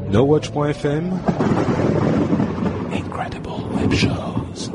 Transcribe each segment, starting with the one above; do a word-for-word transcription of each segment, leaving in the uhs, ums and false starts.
NoWatch point F M. Incredible Web Shows.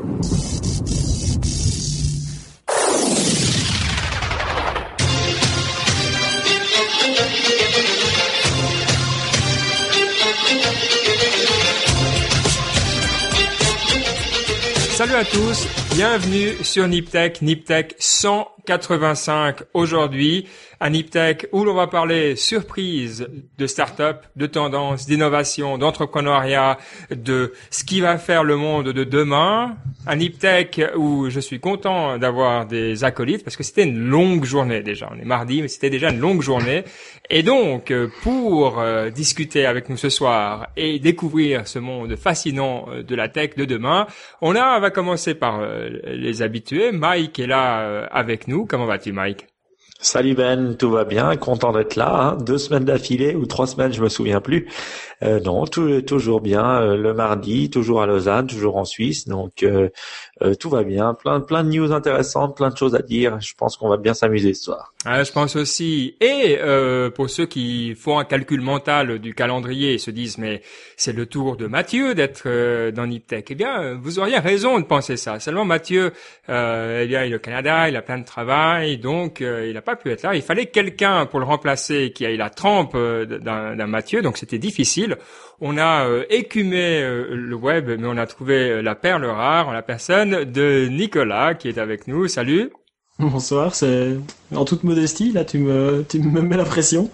Salut à tous, bienvenue sur Niptech, Niptech cent quatre-vingt-cinq aujourd'hui, à Niptech où l'on va parler surprise de start-up, de tendances, d'innovation, d'entrepreneuriat, de ce qui va faire le monde de demain. À Niptech où je suis content d'avoir des acolytes parce que c'était une longue journée déjà. On est mardi, mais c'était déjà une longue journée. Et donc, pour euh, discuter avec nous ce soir et découvrir ce monde fascinant de la tech de demain, on a, on va commencer par euh, les habitués. Mike est là euh, avec nous. Comment vas-tu, Mike? Salut Ben, tout va bien, content d'être là, hein. Deux semaines d'affilée ou trois semaines, je me souviens plus. Euh, non, tout, toujours bien, euh, le mardi, toujours à Lausanne, toujours en Suisse, donc euh, euh, tout va bien, plein, plein de news intéressantes, plein de choses à dire. Je pense qu'on va bien s'amuser ce soir. Ah, je pense aussi. Et euh, pour ceux qui font un calcul mental du calendrier et se disent mais c'est le tour de Mathieu d'être euh, dans Niptech, eh bien vous auriez raison de penser ça. Seulement Mathieu, euh, eh bien il est au Canada, il a plein de travail, donc euh, il n'a pas pu être là. Il fallait quelqu'un pour le remplacer qui ait la trempe euh, d'un, d'un Mathieu, donc c'était difficile. On a euh, écumé euh, le web, mais on a trouvé la perle rare en la personne de Nicolas qui est avec nous. Salut. Bonsoir, c'est en toute modestie, là tu me tu me mets la pression.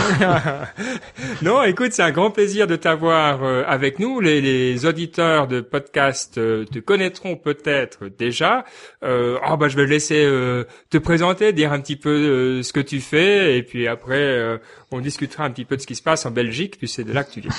Non, écoute, c'est un grand plaisir de t'avoir euh, avec nous. Les, les auditeurs de podcast euh, te connaîtront peut-être déjà. Euh, oh bah je vais laisser euh, te présenter, dire un petit peu euh, ce que tu fais, et puis après euh, on discutera un petit peu de ce qui se passe en Belgique. Tu sais de là que tu viens.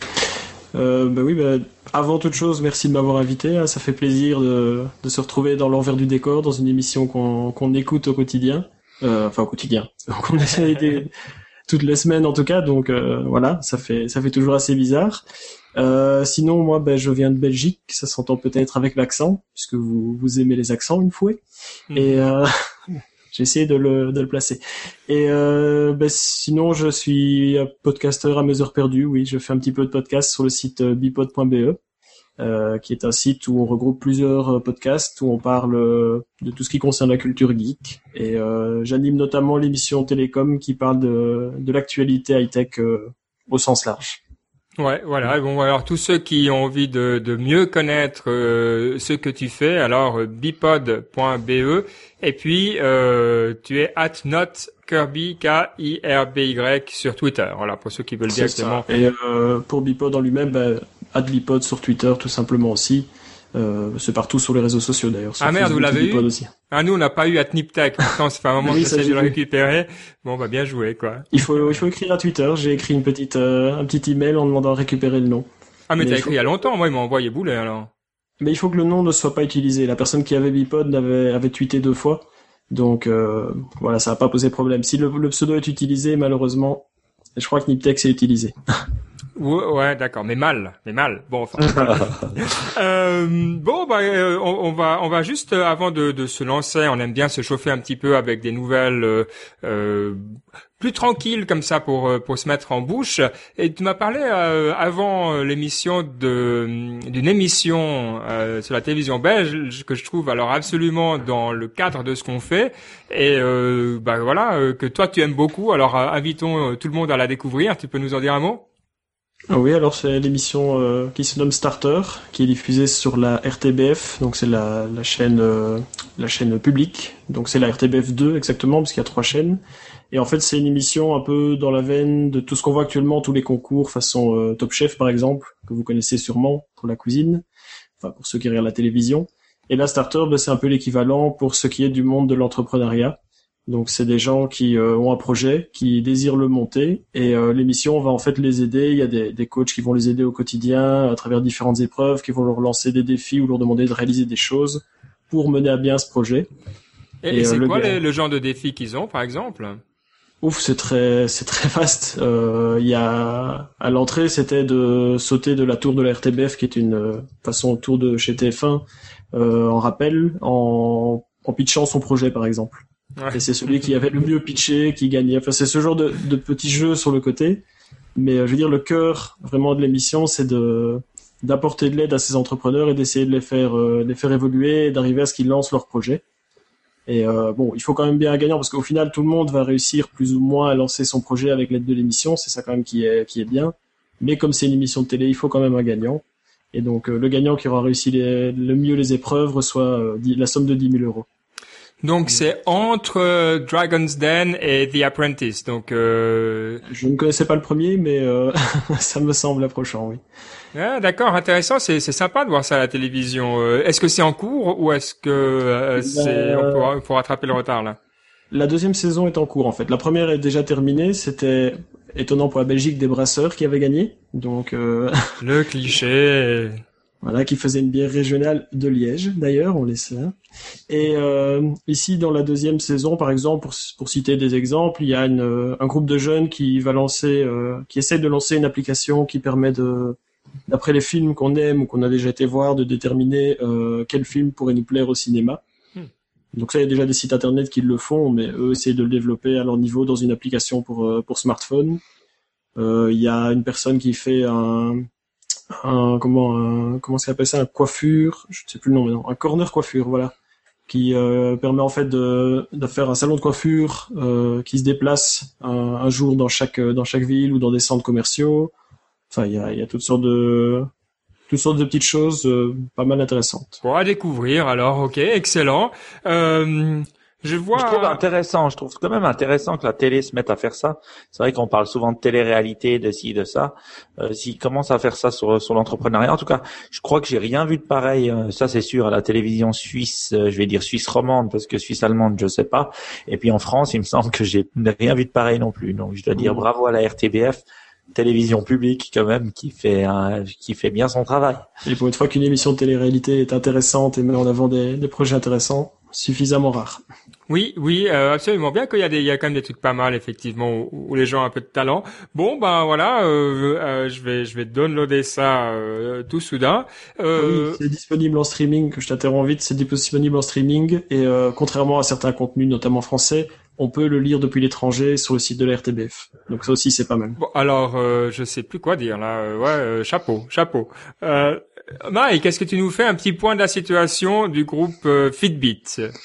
Euh, bah oui, bah, avant toute chose, merci de m'avoir invité. Hein, ça fait plaisir de, de se retrouver dans l'envers du décor, dans une émission qu'on, qu'on écoute au quotidien. Euh, enfin, au quotidien. qu'on essaie de, toutes les semaines en tout cas. Donc euh, voilà, ça fait ça fait toujours assez bizarre. Euh, sinon, moi, ben, je viens de Belgique. Ça s'entend peut-être avec l'accent, puisque vous vous aimez les accents, une fois. Mmh. Et euh, j'ai essayé de le, de le placer. Et euh, ben, sinon, je suis podcasteur à mes heures perdues. Oui, je fais un petit peu de podcast sur le site bipod point be, euh, qui est un site où on regroupe plusieurs podcasts, où on parle de tout ce qui concerne la culture geek. Et euh, j'anime notamment l'émission Télécom qui parle de, de l'actualité high-tech euh, au sens large. Ouais, voilà. Bon, alors tous ceux qui ont envie de, de mieux connaître euh, ce que tu fais, alors bipod point be, et puis euh, tu es at not Kirby K I R B Y sur Twitter. Voilà, pour ceux qui veulent C'est directement. Ça. Et euh, pour Bipod en lui-même, bah, at Bipod sur Twitter tout simplement aussi. Euh, c'est partout sur les réseaux sociaux d'ailleurs. Ah merde, vous l'avez eu aussi. Ah nous on n'a pas eu at Niptech. Pourtant ça fait un moment oui, que j'essaie de le récupérer. Bon bah bien joué quoi. Il faut il faut écrire à Twitter. J'ai écrit une petite euh, un petit email en demandant à récupérer le nom. Ah mais, mais t'as écrit faut... il y a longtemps. Moi il m'a envoyé boulet alors. Mais il faut que le nom ne soit pas utilisé. La personne qui avait Bipod avait avait tweeté deux fois. Donc euh, voilà, ça n'a pas posé problème. Si le, le pseudo est utilisé, malheureusement, je crois que Niptech s'est utilisé. Ouais, ouais, d'accord, mais mal, mais mal. Bon, enfin. euh, bon, bah, euh, on, on va, on va juste euh, avant de, de se lancer, on aime bien se chauffer un petit peu avec des nouvelles euh, euh, plus tranquilles comme ça pour pour se mettre en bouche. Et tu m'as parlé euh, avant l'émission de d'une émission euh, sur la télévision belge que je trouve alors absolument dans le cadre de ce qu'on fait. Et euh, bah voilà, euh, que toi tu aimes beaucoup. Alors euh, invitons euh, tout le monde à la découvrir. Tu peux nous en dire un mot? Oui, alors c'est l'émission euh, qui se nomme Starter, qui est diffusée sur la R T B F, donc c'est la, la chaîne euh, la chaîne publique, donc c'est la R T B F deux exactement, parce qu'il y a trois chaînes. Et en fait, c'est une émission un peu dans la veine de tout ce qu'on voit actuellement, tous les concours, façon euh, Top Chef par exemple, que vous connaissez sûrement pour la cuisine, enfin pour ceux qui regardent la télévision. Et là, Starter, ben, c'est un peu l'équivalent pour ce qui est du monde de l'entrepreneuriat. Donc c'est des gens qui euh, ont un projet, qui désirent le monter, et euh, l'émission va en fait les aider. Il y a des, des coachs qui vont les aider au quotidien à travers différentes épreuves, qui vont leur lancer des défis ou leur demander de réaliser des choses pour mener à bien ce projet. Et, et, et c'est euh, quoi le, le genre de défis qu'ils ont, par exemple? Ouf, c'est très, c'est très vaste. Euh, il y a à l'entrée, c'était de sauter de la tour de la R T B F, qui est une euh, façon tour de chez T F un, euh, en rappel, en, en pitchant son projet, par exemple. Ouais. Et c'est celui qui avait le mieux pitché qui gagnait. Enfin, c'est ce genre de, de petits jeux sur le côté Mais euh, je veux dire, le cœur vraiment de l'émission, c'est de d'apporter de l'aide à ces entrepreneurs et d'essayer de les faire euh, les faire évoluer, et d'arriver à ce qu'ils lancent leur projet. Et euh, bon, il faut quand même bien un gagnant parce qu'au final, tout le monde va réussir plus ou moins à lancer son projet avec l'aide de l'émission. C'est ça quand même qui est qui est bien. Mais comme c'est une émission de télé, il faut quand même un gagnant. Et donc euh, le gagnant qui aura réussi les, le mieux les épreuves reçoit euh, la somme de dix mille euros. Donc c'est entre euh, Dragon's Den et The Apprentice. Donc euh... je ne connaissais pas le premier, mais euh, ça me semble approchant, oui. Ah, d'accord, intéressant. C'est, c'est sympa de voir ça à la télévision. Euh, est-ce que c'est en cours ou est-ce que euh, c'est euh... on pourra, on pourra rattraper le retard là? La deuxième saison est en cours en fait. La première est déjà terminée. C'était étonnant pour la Belgique des brasseurs qui avaient gagné. Donc euh... le cliché. Voilà, qui faisait une bière régionale de Liège, d'ailleurs, on les sait. Et euh, ici, dans la deuxième saison, par exemple, pour, pour citer des exemples, il y a une, un groupe de jeunes qui va lancer, euh, qui essaie de lancer une application qui permet de, d'après les films qu'on aime ou qu'on a déjà été voir, de déterminer euh, quel film pourrait nous plaire au cinéma. Hmm. Donc ça, il y a déjà des sites internet qui le font, mais eux essayent de le développer à leur niveau dans une application pour pour smartphone. Euh, il y a une personne qui fait un un comment un, comment ça s'appelle ça un coiffure je ne sais plus le nom maintenant un corner coiffure voilà qui euh, permet en fait de de faire un salon de coiffure euh, qui se déplace un, un jour dans chaque dans chaque ville ou dans des centres commerciaux. Enfin il y a il y a toutes sortes de toutes sortes de petites choses euh, pas mal intéressantes. Bon, à découvrir alors. OK, excellent. Euh Je vois. Je trouve intéressant, je trouve quand même intéressant que la télé se mette à faire ça. C'est vrai qu'on parle souvent de télé-réalité, de ci, de ça. Euh, s'ils commencent à faire ça sur sur l'entrepreneuriat, en tout cas, je crois que j'ai rien vu de pareil. Euh, ça, c'est sûr, à la télévision suisse, euh, je vais dire suisse romande parce que suisse allemande, je sais pas. Et puis en France, il me semble que j'ai rien vu de pareil non plus. Donc, je dois dire bravo à la R T B F, télévision publique quand même, qui fait un, qui fait bien son travail. Et pour une fois qu'une émission de télé-réalité est intéressante et met en avant des, des projets intéressants, suffisamment rare. Oui, oui, euh, absolument. Bien qu'il y a des, il y a quand même des trucs pas mal effectivement où, où les gens ont un peu de talent. Bon, ben voilà, euh, euh, je vais, je vais downloader ça euh, tout soudain. Euh... Oui, c'est disponible en streaming. Que je t'interromps vite, c'est disponible en streaming et euh, contrairement à certains contenus, notamment français, on peut le lire depuis l'étranger sur le site de la R T B F. Donc ça aussi, c'est pas mal. Bon, alors, euh, je sais plus quoi dire là. Euh, ouais, euh, chapeau, chapeau. Euh, Mike, est-ce que tu nous fais un petit point de la situation du groupe euh, Fitbit?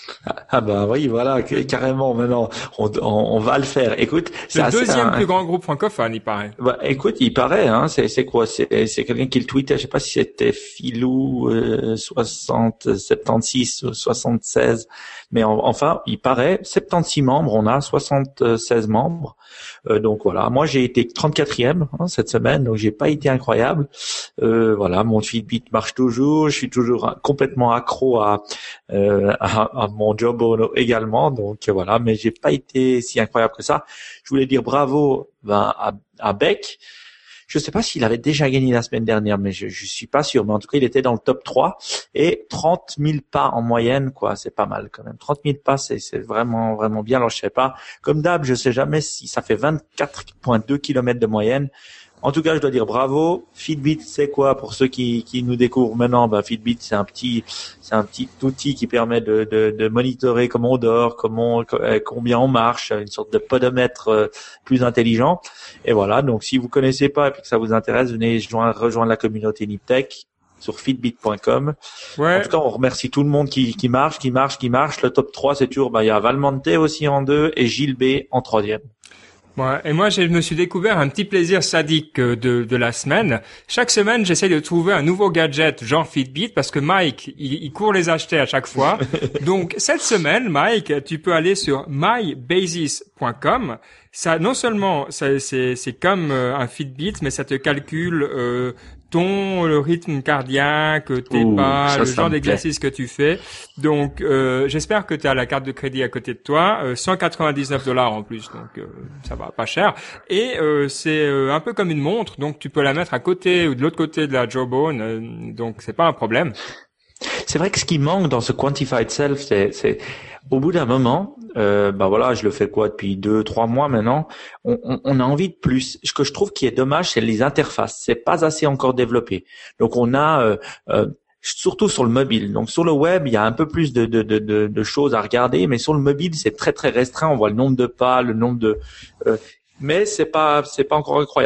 Ah bah oui, voilà, carrément. Maintenant, on, on, on va le faire. Écoute, c'est le deuxième un... plus grand groupe francophone, il paraît. Bah, écoute, il paraît. Hein, c'est c'est quoi? C'est c'est quelqu'un qui le tweetait. Je sais pas si c'était Philou euh, soixante, soixante-seize ou soixante-seize, mais en, enfin, il paraît soixante-seize membres. On a soixante-seize membres. Euh, donc voilà. Moi, j'ai été trente-quatrième hein, cette semaine, donc j'ai pas été incroyable. Euh, voilà, mon Fitbit marche toujours. Je suis toujours complètement accro à euh, à, à mon Jawbone également. Donc voilà, mais j'ai pas été si incroyable que ça. Je voulais dire bravo ben, à, à Beck. Je sais pas s'il avait déjà gagné la semaine dernière, mais je, je suis pas sûr. Mais en tout cas, il était dans le top trois et trente mille pas en moyenne, quoi. C'est pas mal quand même. trente mille pas, c'est, c'est vraiment, vraiment bien. Alors, je sais pas. Comme d'hab, je sais jamais si ça fait vingt-quatre virgule deux kilomètres de moyenne. En tout cas, je dois dire bravo. Fitbit, c'est quoi pour ceux qui, qui nous découvrent maintenant? Ben, Fitbit, c'est un petit, c'est un petit outil qui permet de, de, de monitorer comment on dort, comment, combien on marche, une sorte de podomètre plus intelligent. Et voilà. Donc, si vous connaissez pas et puis que ça vous intéresse, venez joindre, rejoindre la communauté Niptech sur fitbit point com. Ouais. En tout cas, on remercie tout le monde qui, qui marche, qui marche, qui marche. Le top trois, c'est toujours, ben, il y a Valmonte aussi en deux et Gilles B en troisième. Ouais, et moi, je me suis découvert un petit plaisir sadique de, de la semaine. Chaque semaine, j'essaie de trouver un nouveau gadget genre Fitbit parce que Mike, il, il court les acheter à chaque fois. Donc, cette semaine, Mike, tu peux aller sur my basis point com. Ça, non seulement, ça, c'est, c'est comme un Fitbit, mais ça te calcule euh, ton le rythme cardiaque, tes Ouh, pas, ça, le ça genre d'exercice que tu fais. Donc, euh, j'espère que tu as la carte de crédit à côté de toi. Euh, cent quatre-vingt-dix-neuf dollars en plus, donc euh, ça va pas cher. Et euh, c'est euh, un peu comme une montre, donc tu peux la mettre à côté ou de l'autre côté de la Jawbone, euh, donc c'est pas un problème. C'est vrai que ce qui manque dans ce Quantified Self, c'est, c'est au bout d'un moment, euh, bah voilà, je le fais quoi depuis deux, trois mois maintenant. On, on, on a envie de plus. Ce que je trouve qui est dommage, c'est les interfaces. C'est pas assez encore développé. Donc on a euh, euh, surtout sur le mobile. Donc sur le web, il y a un peu plus de, de, de, de, de choses à regarder, mais sur le mobile, c'est très très restreint. On voit le nombre de pas, le nombre de, euh, mais c'est pas c'est pas encore incroyable.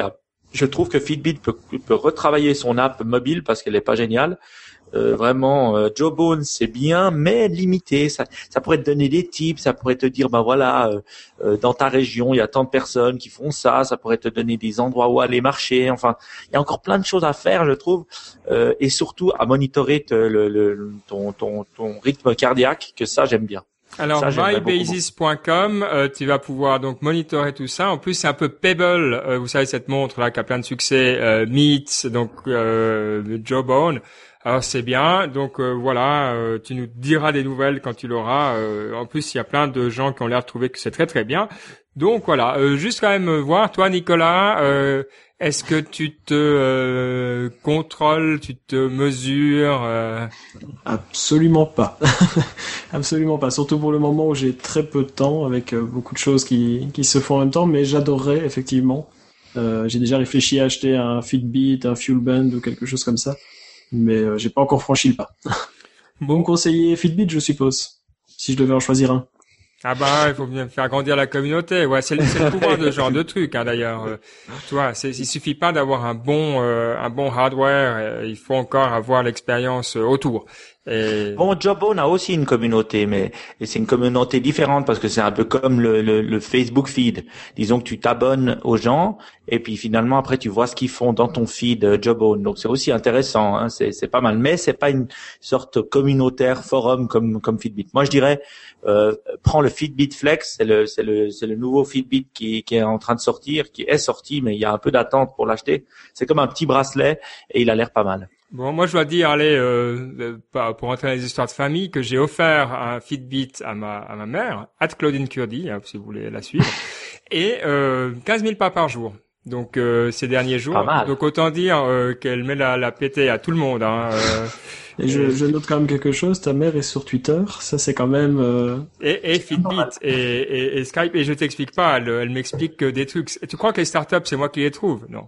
je trouve que Fitbit peut, peut retravailler son app mobile parce qu'elle est pas géniale. Euh, vraiment, euh, Jawbone c'est bien, mais limité. Ça, ça pourrait te donner des tips, ça pourrait te dire, bah voilà, euh, euh, dans ta région, il y a tant de personnes qui font ça. Ça pourrait te donner des endroits où aller marcher. Enfin, il y a encore plein de choses à faire, je trouve, euh, et surtout à monitorer te, le, le, ton, ton, ton rythme cardiaque. Que ça, j'aime bien. Alors, my basis point com, euh, tu vas pouvoir donc monitorer tout ça. En plus, c'est un peu Pebble, euh, vous savez, cette montre là qui a plein de succès, euh, Meets, donc euh, Jawbone. Alors c'est bien, donc euh, voilà, euh, tu nous diras des nouvelles quand tu l'auras. Euh, en plus, il y a plein de gens qui ont l'air de trouver que c'est très très bien. Donc voilà, euh, juste quand même voir, toi Nicolas, euh, est-ce que tu te euh, contrôles, tu te mesures euh... Absolument pas. Absolument pas. Surtout pour le moment où j'ai très peu de temps, avec euh, beaucoup de choses qui, qui se font en même temps, mais j'adorerais effectivement. Euh, j'ai déjà réfléchi à acheter un Fitbit, un Fuelband ou quelque chose comme ça. Mais euh, j'ai pas encore franchi le pas. Bon conseiller Fitbit, je suppose, si je devais en choisir un. Ah bah, il faut bien faire grandir la communauté. Ouais, c'est le, c'est le pouvoir de ce genre de truc, hein, d'ailleurs. Euh, tu vois, c'est, il suffit pas d'avoir un bon, euh, un bon hardware. Euh, il faut encore avoir l'expérience euh, autour. Et... Bon, Jawbone a aussi une communauté, mais et c'est une communauté différente parce que c'est un peu comme le, le, le Facebook feed. Disons que tu t'abonnes aux gens et puis finalement après tu vois ce qu'ils font dans ton feed euh, Jawbone. Donc c'est aussi intéressant, hein, c'est, c'est pas mal, mais c'est pas une sorte communautaire forum comme comme Fitbit. Moi je dirais, euh, prends le Fitbit Flex, c'est le c'est le c'est le nouveau Fitbit qui qui est en train de sortir, qui est sorti, mais il y a un peu d'attente pour l'acheter. C'est comme un petit bracelet et il a l'air pas mal. Bon, moi je dois dire, allez, euh, euh, pour entrer dans les histoires de famille, que j'ai offert un Fitbit à ma à ma mère, at Claudine Curdy, hein, si vous voulez la suivre, et euh, quinze mille pas par jour. Donc euh, ces derniers jours. Pas mal. Donc autant dire euh, qu'elle met la, la pétée à tout le monde. Hein, euh, et je, je note quand même quelque chose. Ta mère est sur Twitter. Ça c'est quand même. Euh... Et, et Fitbit et, et, et Skype. Et je t'explique pas. Elle, elle m'explique que des trucs. Tu crois que les startups c'est moi qui les trouve? Non.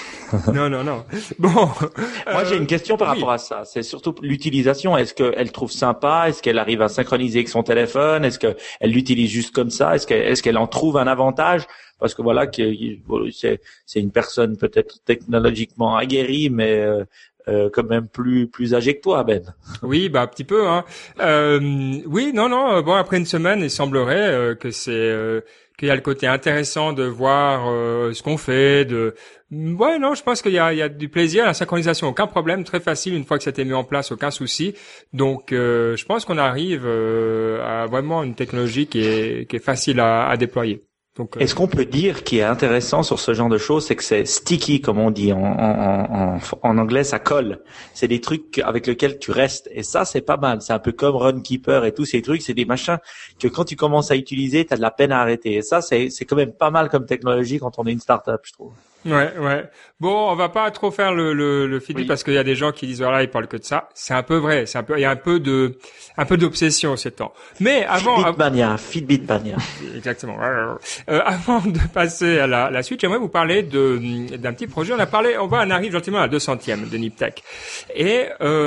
non, non, non. Bon. Moi, euh, j'ai une question par oui. rapport à ça. C'est surtout l'utilisation. Est-ce qu'elle trouve sympa? Est-ce qu'elle arrive à synchroniser avec son téléphone? Est-ce qu'elle l'utilise juste comme ça? Est-ce qu'elle, est-ce qu'elle en trouve un avantage? Parce que voilà, que c'est, c'est une personne peut-être technologiquement aguerrie, mais euh, euh, quand même plus plus âgée que toi, Ben. Oui, bah un petit peu. Hein. Euh, oui, non, non. Bon, après une semaine, il semblerait euh, que c'est euh, qu'il y a le côté intéressant de voir euh, ce qu'on fait, de ouais, non, je pense qu'il y a, il y a du plaisir, la synchronisation, aucun problème, très facile une fois que ça a été mis en place, aucun souci. Donc, euh, je pense qu'on arrive euh, à vraiment une technologie qui est qui est facile à, à déployer. Donc, euh... Est-ce qu'on peut dire qui est intéressant sur ce genre de choses, c'est que c'est sticky, comme on dit en, en, en, en anglais, ça colle. C'est des trucs avec lesquels tu restes. Et ça, c'est pas mal. C'est un peu comme Runkeeper et tous ces trucs. C'est des machins que quand tu commences à utiliser, tu as de la peine à arrêter. Et ça, c'est, c'est quand même pas mal comme technologie quand on est une start-up, je trouve. Ouais, ouais. Bon, on va pas trop faire le le, le Fitbit oui. Parce qu'il y a des gens qui disent voilà, ils parlent que de ça. C'est un peu vrai. C'est un peu, il y a un peu de, un peu d'obsession ces temps. Mais avant, Fitbit mania, Fitbit mania. Exactement. Euh, avant de passer à la, la suite, j'aimerais vous parler de d'un petit projet. On a parlé, on va, on arrive gentiment à la deux centième de Niptech. Et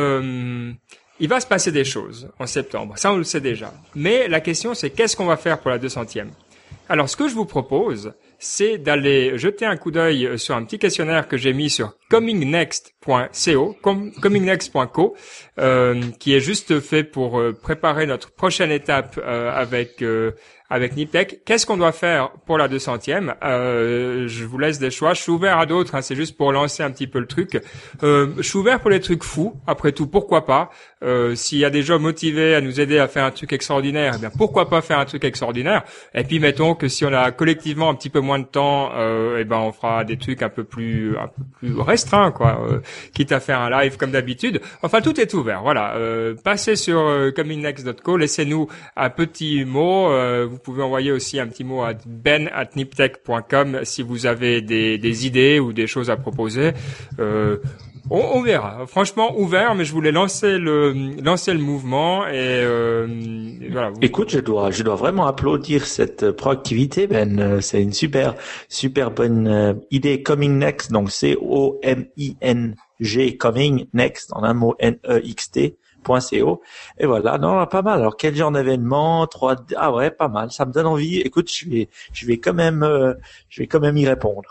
euh, il va se passer des choses en septembre. Ça, on le sait déjà. Mais la question, c'est qu'est-ce qu'on va faire pour la deux centième? Alors, ce que je vous propose, c'est d'aller jeter un coup d'œil sur un petit questionnaire que j'ai mis sur coming next point co, coming next point co, euh, qui est juste fait pour euh, préparer notre prochaine étape euh, avec euh, avec Niptech. Qu'est-ce qu'on doit faire pour la deux centième? euh, Je vous laisse des choix. Je suis ouvert à d'autres. Hein, c'est juste pour lancer un petit peu le truc. Euh, je suis ouvert pour les trucs fous. Après tout, pourquoi pas? Euh, s'il y a des gens motivés à nous aider à faire un truc extraordinaire, eh bien pourquoi pas faire un truc extraordinaire? Et puis mettons que si on a collectivement un petit peu moins de temps, euh, eh ben on fera des trucs un peu plus un peu plus restreints, quoi. Euh, quitte à faire un live comme d'habitude. Enfin, tout est ouvert. Voilà. Euh, passez sur euh, coming next point co. Laissez-nous un petit mot. Euh, vous pouvez envoyer aussi un petit mot à ben at niptech point com si vous avez des, des idées ou des choses à proposer. Euh, on, on verra. Franchement, ouvert, mais je voulais lancer le lancer le mouvement et, euh, et voilà. Écoute, je dois je dois vraiment applaudir cette proactivité, Ben. C'est une super super bonne euh, idée. Coming Next, donc C O M I N G, Coming Next, en un mot N E X T. .co. Et voilà, non, pas mal. Alors, quel genre d'événement? trois D Ah ouais, pas mal. Ça me donne envie. Écoute, je vais, je vais quand même, euh, je vais quand même y répondre.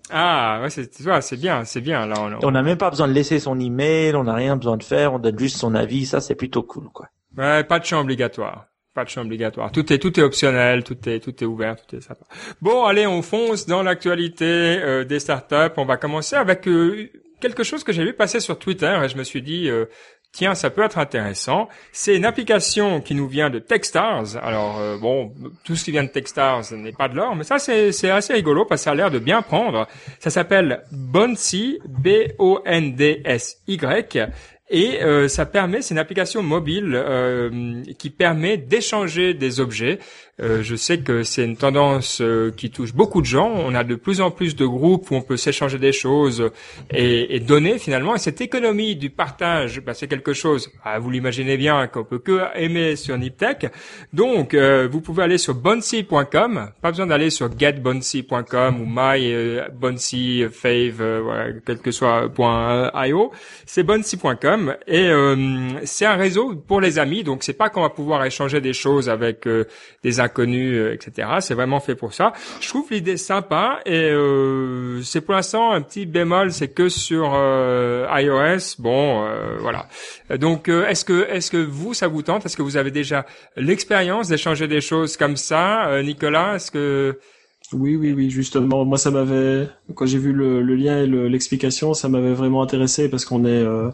Ah, ouais, c'est, tu vois, c'est bien, c'est bien, là. On, On n'a même pas besoin de laisser son email, on n'a rien besoin de faire, on donne juste son avis, ça c'est plutôt cool, quoi. Ouais, pas de champ obligatoire. Pas de champ obligatoire. Tout est, tout est optionnel, tout est, tout est ouvert, tout est sympa. Bon, allez, on fonce dans l'actualité euh, des startups. On va commencer avec euh, quelque chose que j'ai vu passer sur Twitter et je me suis dit, euh, tiens, ça peut être intéressant. C'est une application qui nous vient de Techstars. Alors, euh, bon, tout ce qui vient de Techstars n'est pas de l'or, mais ça, c'est, c'est assez rigolo parce que ça a l'air de bien prendre. Ça s'appelle Bonsy, B O N D S Y. Et euh, ça permet, c'est une application mobile euh, qui permet d'échanger des objets. Euh, je sais que c'est une tendance euh, qui touche beaucoup de gens. On a de plus en plus de groupes où on peut s'échanger des choses et, et donner finalement. Et cette économie du partage, bah, c'est quelque chose, ah, vous l'imaginez bien, qu'on peut que aimer sur Niptech. Donc, euh, vous pouvez aller sur bonsy point com. Pas besoin d'aller sur get bonsy point com ou my euh, bonsy fave, euh, voilà, quel que soit point io. C'est bonsy point com et euh, c'est un réseau pour les amis. Donc, c'est pas qu'on va pouvoir échanger des choses avec euh, des inconnus, euh, et cetera. C'est vraiment fait pour ça. Je trouve l'idée sympa et euh, c'est pour l'instant un petit bémol, c'est que sur euh, iOS. Bon, euh, voilà. Donc, euh, est-ce que est-ce que vous, ça vous tente? Est-ce que vous avez déjà l'expérience d'échanger des choses comme ça, euh, Nicolas? Est-ce que Oui, oui, oui, justement. Moi, ça m'avait, quand j'ai vu le, le lien et le, l'explication, ça m'avait vraiment intéressé parce qu'on est, euh,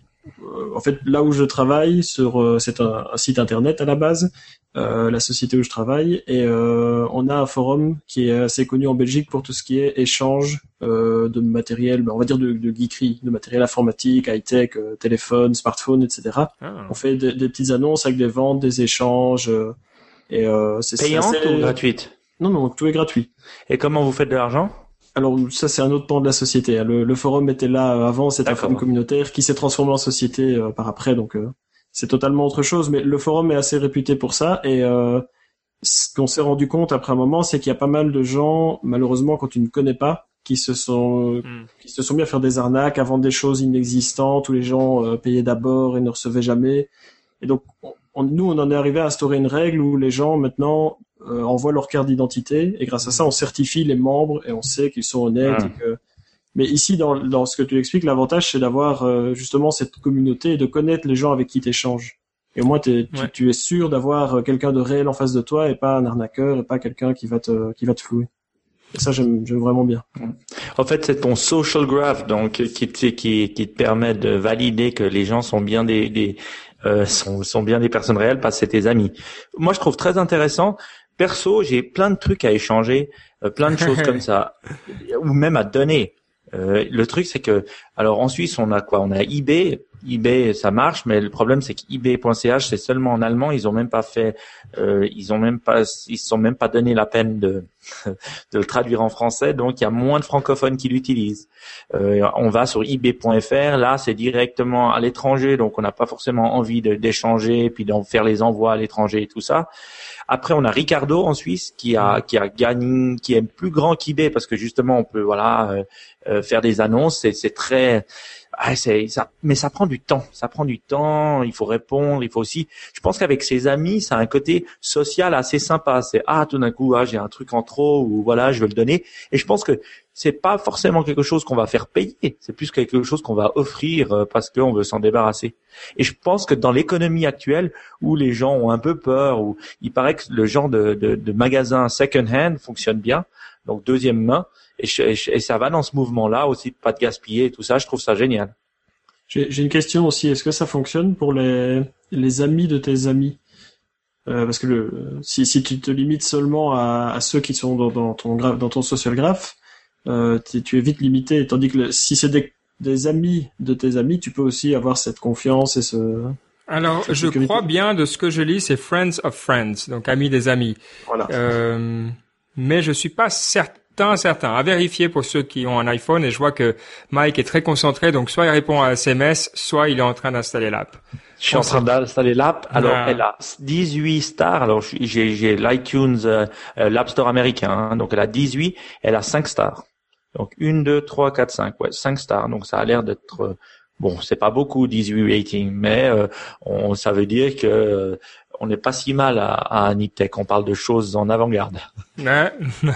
en fait, là où je travaille, sur, euh, c'est un, un site internet à la base, euh, la société où je travaille, et euh, on a un forum qui est assez connu en Belgique pour tout ce qui est échange euh, de matériel, on va dire de, de geekery, de matériel informatique, high-tech, euh, téléphone, smartphone, et cetera. Ah. On fait des, des petites annonces avec des ventes, des échanges, euh, et euh, c'est payante assez... ou gratuite? Non, non, tout est gratuit. Et comment vous faites de l'argent? Alors ça c'est un autre pan de la société. Le, le forum était là avant, c'était un forum communautaire qui s'est transformé en société euh, par après, donc euh, c'est totalement autre chose. Mais le forum est assez réputé pour ça et euh, ce qu'on s'est rendu compte après un moment, c'est qu'il y a pas mal de gens, malheureusement quand tu ne connais pas, qui se sont mm. qui se sont mis à faire des arnaques, à vendre des choses inexistantes, où les gens euh, payaient d'abord et ne recevaient jamais. Et donc on, nous on en est arrivé à instaurer une règle où les gens maintenant Euh, envoient leur carte d'identité et grâce à ça on certifie les membres et on sait qu'ils sont honnêtes. Ah. Et que... Mais ici dans, dans ce que tu expliques, l'avantage c'est d'avoir euh, justement cette communauté et de connaître les gens avec qui t'échanges. Et au moins t'es, ouais. tu, tu es sûr d'avoir quelqu'un de réel en face de toi et pas un arnaqueur et pas quelqu'un qui va te qui va te flouer. Et ça j'aime, j'aime vraiment bien. En fait c'est ton social graph donc qui qui qui te permet de valider que les gens sont bien des des euh, sont sont bien des personnes réelles parce que c'est tes amis. Moi je trouve très intéressant. Perso, j'ai plein de trucs à échanger, euh, plein de choses comme ça, ou même à donner. Euh, le truc, c'est que, alors en Suisse, on a quoi? On a eBay. eBay, ça marche, mais le problème, c'est qu'eBay point c h, c'est seulement en allemand. Ils ont même pas fait, euh, ils ont même pas, ils se sont même pas donné la peine de de le traduire en français. Donc, il y a moins de francophones qui l'utilisent. Euh, on va sur ebay point f r. Là, c'est directement à l'étranger, donc on n'a pas forcément envie de, d'échanger, puis d'en faire les envois à l'étranger et tout ça. Après, on a Ricardo en Suisse qui a qui a gagné, qui est plus grand qu'eBay parce que justement, on peut voilà euh, euh, faire des annonces. C'est, c'est très Ah, c'est ça, mais ça prend du temps. Ça prend du temps. Il faut répondre. Il faut aussi. Je pense qu'avec ses amis, ça a un côté social assez sympa. C'est ah, tout d'un coup, ah, j'ai un truc en trop ou voilà, je veux le donner. Et je pense que c'est pas forcément quelque chose qu'on va faire payer. C'est plus quelque chose qu'on va offrir parce qu'on veut s'en débarrasser. Et je pense que dans l'économie actuelle, où les gens ont un peu peur, où il paraît que le genre de, de, de magasin second hand fonctionne bien, donc deuxième main. Et, je, et ça va dans ce mouvement-là aussi, de pas de gaspiller et tout ça. Je trouve ça génial. J'ai, j'ai une question aussi. Est-ce que ça fonctionne pour les, les amis de tes amis? Euh, parce que le, si, si tu te limites seulement à, à ceux qui sont dans, dans ton graph, dans ton social graph, euh, tu, tu es vite limité. Tandis que le, si c'est des, des amis de tes amis, tu peux aussi avoir cette confiance et ce. Alors, je crois bien de ce que je lis, c'est friends of friends, donc amis des amis. Voilà. Euh, mais je suis pas certain. Certain, à vérifier pour ceux qui ont un iPhone, et je vois que Mike est très concentré, donc soit il répond à un S M S, soit il est en train d'installer l'app. Je suis en train d'installer l'app. Alors, ah. elle a dix-huit stars. Alors, j'ai, j'ai l'iTunes, euh, l'App Store américain, hein, donc elle a dix-huit, elle a cinq stars. Donc, une, deux, trois, quatre, cinq, ouais, cinq stars. Donc, ça a l'air d'être, euh, bon, c'est pas beaucoup, dix-huit ratings, mais euh, on, ça veut dire que euh, on n'est pas si mal à, à Niptech. On parle de choses en avant-garde. Ouais.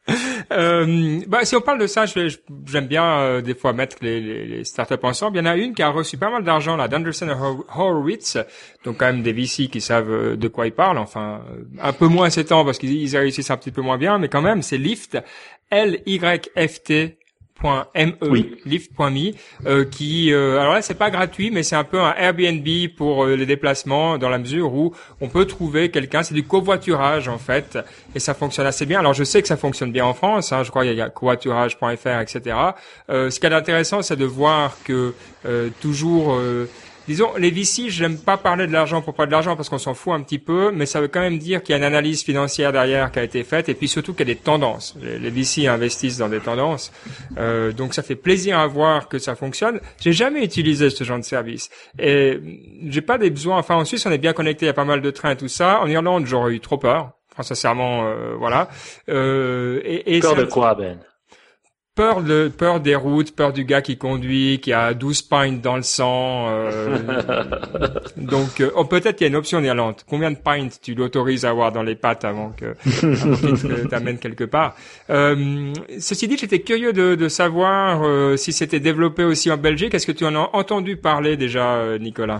Euh, bah, si on parle de ça, je, je, j'aime bien euh, des fois mettre les, les, les startups ensemble. Il y en a une qui a reçu pas mal d'argent là, d'Andreessen Horowitz, donc quand même des V C qui savent de quoi ils parlent. Enfin, un peu moins ces temps parce qu'ils ils réussissent un petit peu moins bien, mais quand même, c'est Lyft, L Y F T. .me, oui. Lyft point me, euh, qui, euh, alors là c'est pas gratuit, mais c'est un peu un Airbnb pour euh, les déplacements dans la mesure où on peut trouver quelqu'un, c'est du covoiturage en fait, et ça fonctionne assez bien. Alors je sais que ça fonctionne bien en France, hein, je crois qu'il y a covoiturage point F R, et cetera. Euh, ce qui est intéressant, c'est de voir que euh, toujours euh, disons, les V C, j'aime pas parler de l'argent pour pas de l'argent parce qu'on s'en fout un petit peu, mais ça veut quand même dire qu'il y a une analyse financière derrière qui a été faite et puis surtout qu'il y a des tendances. Les, les V C investissent dans des tendances, euh, donc ça fait plaisir à voir que ça fonctionne. J'ai jamais utilisé ce genre de service et j'ai pas des besoins. Enfin, en Suisse, on est bien connecté, il y a pas mal de trains et tout ça. En Irlande, j'aurais eu trop peur. Enfin, sincèrement, euh, voilà. Euh, et, et peur de quoi, Ben? Peur de peur des routes, peur du gars qui conduit, qui a douze pints dans le sang. Euh, donc, euh, oh, peut-être qu'il y a une option en Irlande. Combien de pints tu l'autorises à avoir dans les pattes avant que tu t'amènes quelque part? Euh, ceci dit, j'étais curieux de, de savoir euh, si c'était développé aussi en Belgique. Est-ce que tu en as entendu parler déjà, euh, Nicolas?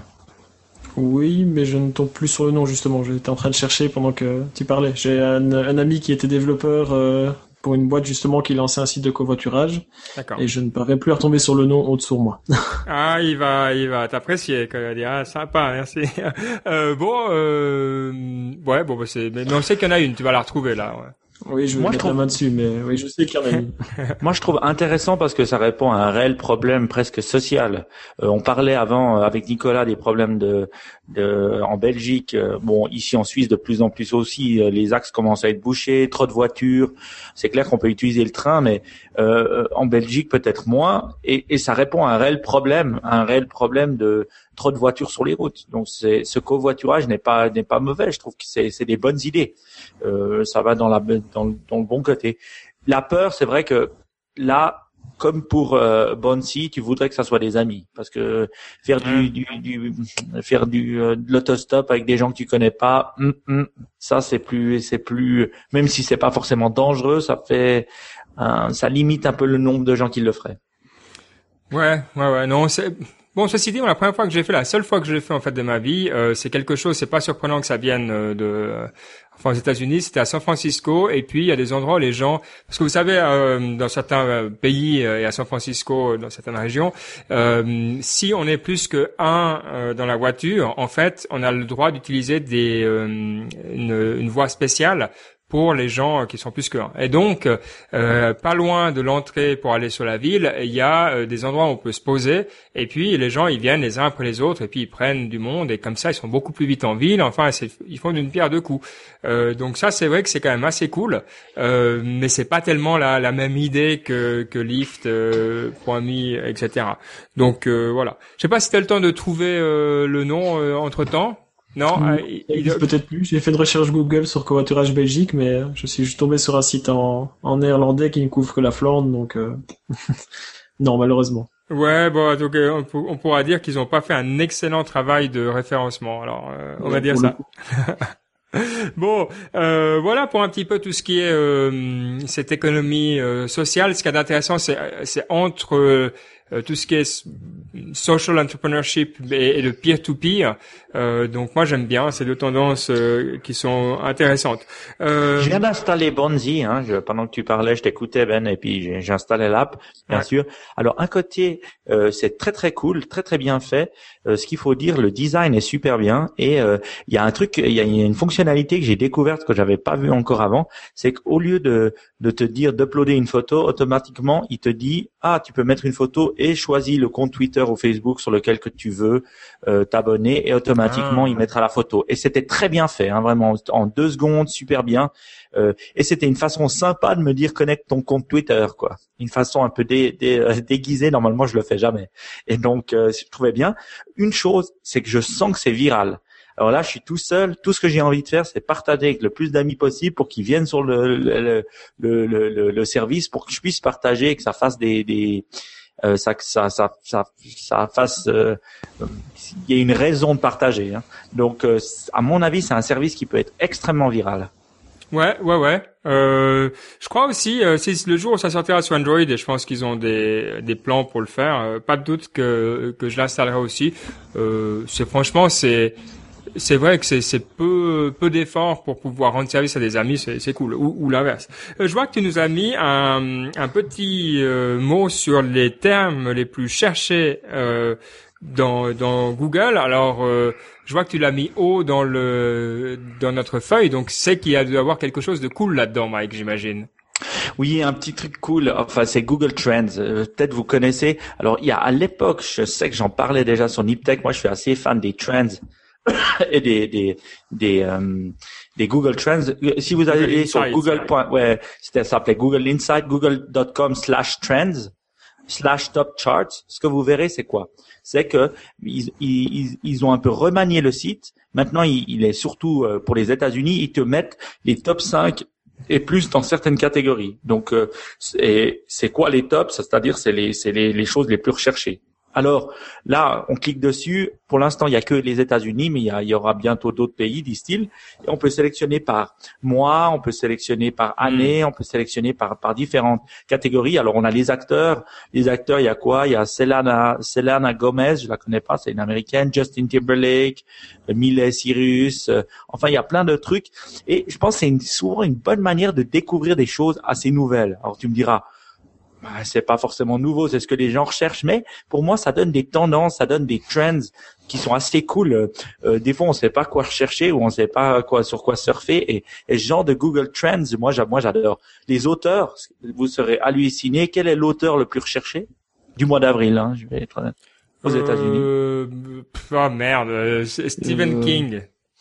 Oui, mais je ne tombe plus sur le nom justement. J'étais en train de chercher pendant que tu parlais. J'ai un, un ami qui était développeur euh, pour une boîte justement qui lançait un site de covoiturage. D'accord. Et je ne parviens plus à retomber sur le nom haute sur moi. Ah, il va, il va t'apprécier. Il va dire ah sympa, merci. Euh, bon, euh, ouais, bon, bah, c'est, mais on sait qu'il y en a une. Tu vas la retrouver là. Ouais. Oui, je vais mettre la main dessus, mais oui, je sais qu'il y en a une. Moi, je trouve intéressant parce que ça répond à un réel problème presque social. Euh, on parlait avant euh, avec Nicolas des problèmes de, de en Belgique. Euh, bon, ici en Suisse, de plus en plus aussi, euh, les axes commencent à être bouchés, trop de voitures. C'est clair qu'on peut utiliser le train, mais euh, en Belgique peut-être moins. Et, et ça répond à un réel problème, à un réel problème de trop de voitures sur les routes. Donc, c'est, ce covoiturage n'est pas n'est pas mauvais. Je trouve que c'est, c'est des bonnes idées. Euh, ça va dans la dans, dans le bon côté. La peur, c'est vrai que là, comme pour euh, Bonsi, tu voudrais que ça soit des amis, parce que faire du, du, du faire du euh, de l'autostop avec des gens que tu connais pas, hum, hum, ça c'est plus c'est plus même si c'est pas forcément dangereux, ça fait euh, ça limite un peu le nombre de gens qui le feraient. Ouais, ouais, ouais. Non, c'est bon. Ceci dit, la première fois que j'ai fait, la seule fois que j'ai fait en fait de ma vie, euh, c'est quelque chose. C'est pas surprenant que ça vienne euh, de. Euh, enfin, aux États-Unis, c'était à San Francisco, et puis il y a des endroits où les gens, parce que vous savez, euh, dans certains pays euh, et à San Francisco, dans certaines régions, euh, si on est plus que un euh, dans la voiture, en fait, on a le droit d'utiliser des euh, une, une voie spéciale pour les gens qui sont plus que un. Et donc, euh, pas loin de l'entrée pour aller sur la ville, il y a euh, des endroits où on peut se poser, et puis les gens, ils viennent les uns après les autres, et puis ils prennent du monde, et comme ça, ils sont beaucoup plus vite en ville. Enfin, c'est, ils font d'une pierre deux coups. Euh, donc ça, c'est vrai que c'est quand même assez cool, euh, mais c'est pas tellement la, la même idée que, que Lyft, euh, point me, et cetera. Donc euh, voilà. Je sais pas si t'as le temps de trouver euh, le nom euh, entre-temps. Non, mmh, euh, il, il peut-être plus. J'ai fait une recherche Google sur covoiturage Belgique, mais je suis juste tombé sur un site en, en néerlandais qui ne couvre que la Flandre, donc euh... non, malheureusement. Ouais, bon, donc euh, on, on pourra dire qu'ils n'ont pas fait un excellent travail de référencement. Alors, euh, on ouais, va dire ça. Bon, euh, voilà pour un petit peu tout ce qui est euh, cette économie euh, sociale. Ce qui est intéressant, c'est, c'est entre euh, tout ce qui est social entrepreneurship et, et le peer-to-peer. Euh, donc moi j'aime bien, c'est deux tendances euh, qui sont intéressantes. Euh... Je viens d'installer Bonzi, hein, je, pendant que tu parlais, je t'écoutais Ben, et puis j'ai, j'ai installé l'app, bien ouais. sûr. Alors un côté, euh, c'est très très cool, très très bien fait. Euh, ce qu'il faut dire, le design est super bien, et il euh, y a un truc, il y a, y a une fonctionnalité que j'ai découverte que j'avais pas vue encore avant, c'est qu'au lieu de de te dire d'uploader une photo, automatiquement il te dit ah tu peux mettre une photo et choisis le compte Twitter ou Facebook sur lequel que tu veux euh, t'abonner, et automatiquement ah. il mettra la photo. Et c'était très bien fait, hein, vraiment en deux secondes, super bien. Euh, et c'était une façon sympa de me dire connecte ton compte Twitter, quoi. Une façon un peu dé, dé, euh, déguisée. Normalement, je le fais jamais. Et donc, euh, je trouvais bien. Une chose, c'est que je sens que c'est viral. Alors là, je suis tout seul. Tout ce que j'ai envie de faire, c'est partager avec le plus d'amis possible pour qu'ils viennent sur le le, le, le, le, le service, pour que je puisse partager et que ça fasse des, des euh, ça, ça, ça, ça, ça fasse. Euh, il y a une raison de partager. Hein. Donc, euh, à mon avis, c'est un service qui peut être extrêmement viral. Ouais, ouais, ouais. Euh, je crois aussi, euh, c'est le jour où ça sortira sur Android, et je pense qu'ils ont des des plans pour le faire. Euh, pas de doute que que je l'installerai aussi. Euh, c'est franchement, c'est c'est vrai que c'est c'est peu peu d'efforts pour pouvoir rendre service à des amis, c'est c'est cool. Ou, ou l'inverse. Euh, je vois que tu nous as mis un un petit euh, mot sur les termes les plus cherchés euh, dans dans Google. Alors euh, je vois que tu l'as mis haut dans le dans notre feuille, donc c'est qu'il y a dû avoir quelque chose de cool là-dedans, Mike, j'imagine. Oui, un petit truc cool. Enfin, c'est Google Trends. Euh, peut-être vous connaissez. Alors, il y a à l'époque, je sais que j'en parlais déjà sur Niptech. Moi, je suis assez fan des trends et des des des euh, des Google Trends. Si vous allez Google sur Insights, Google. ouais. Ouais, c'était ça s'appelait Google Insight, google dot com slash trends slash top charts. Ce que vous verrez, c'est quoi? C'est que ils, ils, ils ont un peu remanié le site. Maintenant, il, il est surtout euh, pour les États-Unis. Ils te mettent les top cinq et plus dans certaines catégories. Donc, euh, c'est, c'est quoi les tops? C'est-à-dire, c'est les, c'est les, les choses les plus recherchées. Alors là, on clique dessus. Pour l'instant, il n'y a que les États-Unis, mais il y, a, il y aura bientôt d'autres pays, disent-ils. Et on peut sélectionner par mois, on peut sélectionner par année, on peut sélectionner par par différentes catégories. Alors on a les acteurs. Les acteurs, il y a quoi? Il y a Selena, Selena Gomez, je la connais pas, c'est une américaine. Justin Timberlake, Miley Cyrus. Euh, enfin, il y a plein de trucs. Et je pense que c'est une, souvent une bonne manière de découvrir des choses assez nouvelles. Alors tu me diras. Bah, c'est pas forcément nouveau, c'est ce que les gens recherchent, mais pour moi, ça donne des tendances, ça donne des trends qui sont assez cool. Euh, des fois, on sait pas quoi rechercher ou on sait pas quoi sur quoi surfer. Et, et ce genre de Google Trends, moi, j'a- moi, j'adore. Les auteurs, vous serez hallucinés. Quel est l'auteur le plus recherché du mois d'avril, hein, je vais être honnête, aux États-Unis? Euh, pff, oh merde, euh, c'est Stephen Euh, King.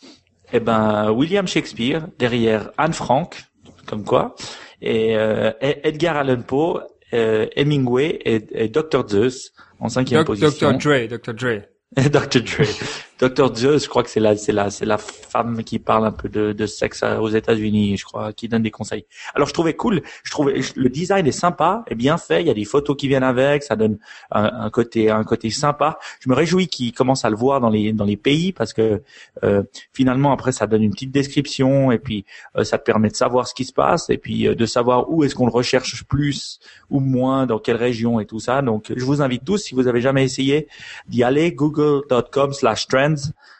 Eh ben, William Shakespeare, derrière Anne Frank, comme quoi, et euh, Edgar Allan Poe, euh, Hemingway et, et docteur Zeus en cinquième Doc, position. docteur Dre, docteur Dre. docteur Dre. docteur Zeus, je crois que c'est la, c'est la, c'est la femme qui parle un peu de, de sexe aux États-Unis, je crois, qui donne des conseils. Alors, je trouvais cool. Je trouvais, le design est sympa, est bien fait. Il y a des photos qui viennent avec. Ça donne un, un côté, un côté sympa. Je me réjouis qu'ils commencent à le voir dans les, dans les pays parce que, euh, finalement, après, ça donne une petite description et puis, euh, ça te permet de savoir ce qui se passe et puis, euh, de savoir où est-ce qu'on le recherche plus ou moins, dans quelle région et tout ça. Donc, je vous invite tous, si vous avez jamais essayé, d'y aller, google dot com slash trends.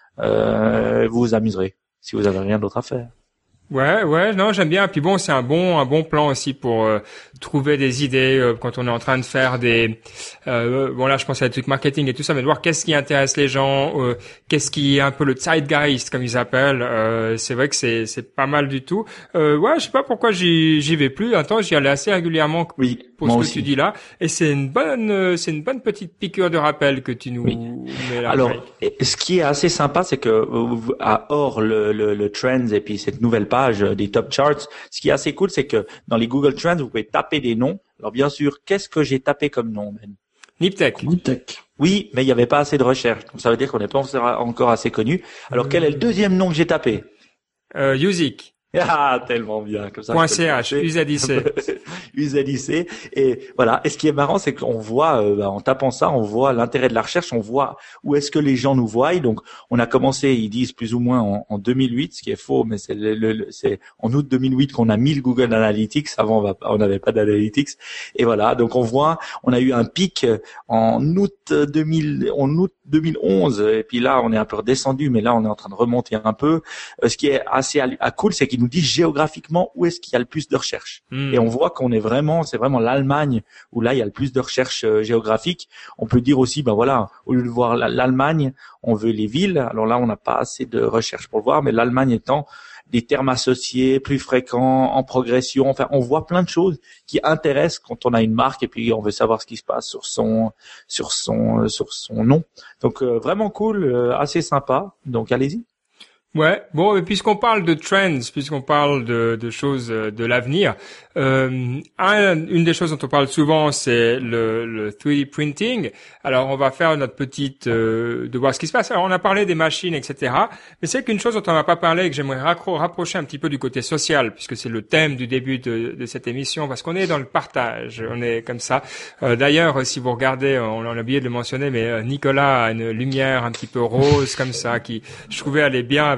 Euh, vous vous amuserez si vous avez rien d'autre à faire. Ouais, ouais, non, j'aime bien. Puis bon, c'est un bon, un bon plan aussi pour euh, trouver des idées euh, quand on est en train de faire des. Euh, bon là, je pense à des trucs marketing et tout ça, mais de voir qu'est-ce qui intéresse les gens, euh, qu'est-ce qui est un peu le zeitgeist comme ils appellent. Euh, c'est vrai que c'est c'est pas mal du tout. Euh, ouais, je sais pas pourquoi j'y j'y vais plus. Un temps, j'y allais assez régulièrement Oui, pour moi ce que aussi. tu dis là. Et c'est une bonne, euh, c'est une bonne petite piqûre de rappel que tu nous Oui. mets là. Alors, Mike. et- ce qui est assez sympa, c'est que euh, à hors le, le, le Trends et puis cette nouvelle page euh, des top charts, ce qui est assez cool, c'est que dans les Google Trends, vous pouvez taper des noms. Alors bien sûr, qu'est-ce que j'ai tapé comme nom, Ben? Niptech. Niptech. Oui, mais il n'y avait pas assez de recherche, donc ça veut dire qu'on n'est pas encore assez connu. Alors quel est le deuxième nom que j'ai tapé? Euh, Usic. Ah, tellement bien, comme ça. Point je peux le .ch, placer. U Z I C. U Z I C. Et voilà. Et ce qui est marrant, c'est qu'on voit, euh, bah, en tapant ça, on voit l'intérêt de la recherche, on voit où est-ce que les gens nous voient. Donc, on a commencé, ils disent plus ou moins en, en deux mille huit, ce qui est faux, mais c'est, le, le- c'est en août deux mille huit qu'on a mis le Google Analytics. Avant, on va- on n'avait pas d'Analytics. Et voilà. Donc, on voit, on a eu un pic en août deux mille, en août deux mille onze. Et puis là, on est un peu redescendu, mais là, on est en train de remonter un peu. Euh, ce qui est assez à- à cool, c'est qu'il nous dit géographiquement où est-ce qu'il y a le plus de recherches. Hmm. Et on voit qu'on est vraiment, c'est vraiment l'Allemagne où là il y a le plus de recherches euh, géographiques. On peut dire aussi, ben voilà, au lieu de voir la- l'Allemagne, on veut les villes. Alors là, on n'a pas assez de recherches pour le voir, mais l'Allemagne étant des termes associés plus fréquents, en progression. Enfin, on voit plein de choses qui intéressent quand on a une marque et puis on veut savoir ce qui se passe sur son, sur son, euh, sur son nom. Donc euh, vraiment cool, euh, assez sympa. Donc allez-y. Ouais, bon, et puisqu'on parle de trends, puisqu'on parle de, de choses euh, de l'avenir, euh, un, une des choses dont on parle souvent, c'est le, le trois D printing. Alors, on va faire notre petite euh, de voir ce qui se passe. Alors, on a parlé des machines, et cetera. Mais c'est qu'une chose dont on n'a pas parlé et que j'aimerais raccro- rapprocher un petit peu du côté social, puisque c'est le thème du début de, de cette émission, parce qu'on est dans le partage, on est comme ça. Euh, d'ailleurs, si vous regardez, on, on a oublié de le mentionner, mais euh, Nicolas a une lumière un petit peu rose comme ça, qui je trouvais allait bien avec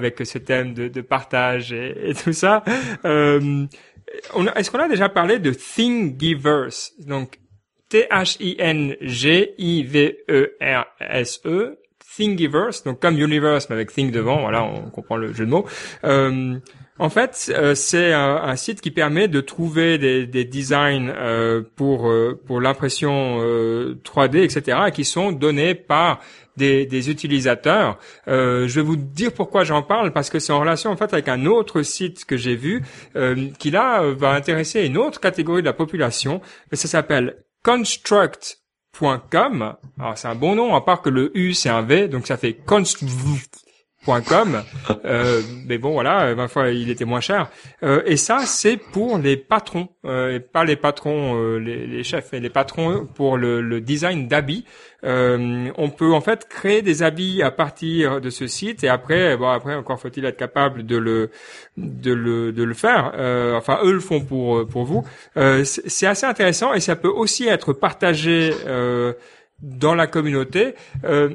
avec ce thème de, de partage et, et tout ça. Euh, on a, est-ce qu'on a déjà parlé de Thingiverse? Donc, T H I N G I V E R S E, Thingiverse, donc comme Universe, mais avec Think devant, voilà, on comprend le jeu de mots. Euh, En fait, euh, c'est un, un site qui permet de trouver des, des designs euh, pour euh, pour l'impression euh, trois D, et cetera, et qui sont donnés par des, des utilisateurs. Euh, je vais vous dire pourquoi j'en parle, parce que c'est en relation en fait avec un autre site que j'ai vu euh, qui là va intéresser une autre catégorie de la population. Ça s'appelle construct point com. Alors c'est un bon nom, à part que le U c'est un V, donc ça fait construct. .com, euh, mais bon voilà, ma foi il était moins cher. Euh, et ça c'est pour les patrons, euh, et pas les patrons, euh, les, les chefs, mais les patrons pour le, le design d'habits. Euh, on peut en fait créer des habits à partir de ce site et après, bon après encore faut-il être capable de le de le de le faire. Euh, enfin eux le font pour pour vous. Euh, c'est, c'est assez intéressant et ça peut aussi être partagé euh, dans la communauté. Euh,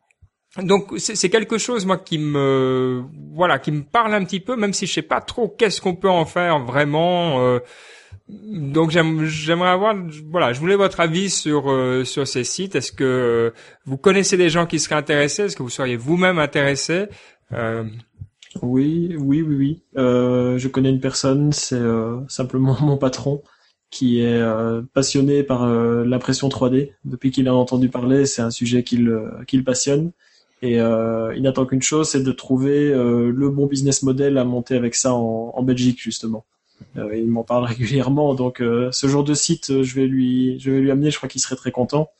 Donc c'est, c'est quelque chose moi qui me voilà qui me parle un petit peu, même si je sais pas trop qu'est-ce qu'on peut en faire vraiment. Euh, donc j'aime, j'aimerais avoir voilà je voulais votre avis sur euh, sur ces sites. Est-ce que euh, vous connaissez des gens qui seraient intéressés? Est-ce que vous seriez vous-même intéressé? euh... Oui, oui, oui, oui. Euh, je connais une personne, c'est euh, simplement mon patron, qui est euh, passionné par euh, l'impression trois D. Depuis qu'il a entendu parler, c'est un sujet qui le, qui le passionne. Et euh, il n'attend qu'une chose, c'est de trouver euh, le bon business model à monter avec ça en, en Belgique justement. Euh, il m'en parle régulièrement, donc euh, ce genre de site, je vais lui, je vais lui amener. Je crois qu'il serait très content.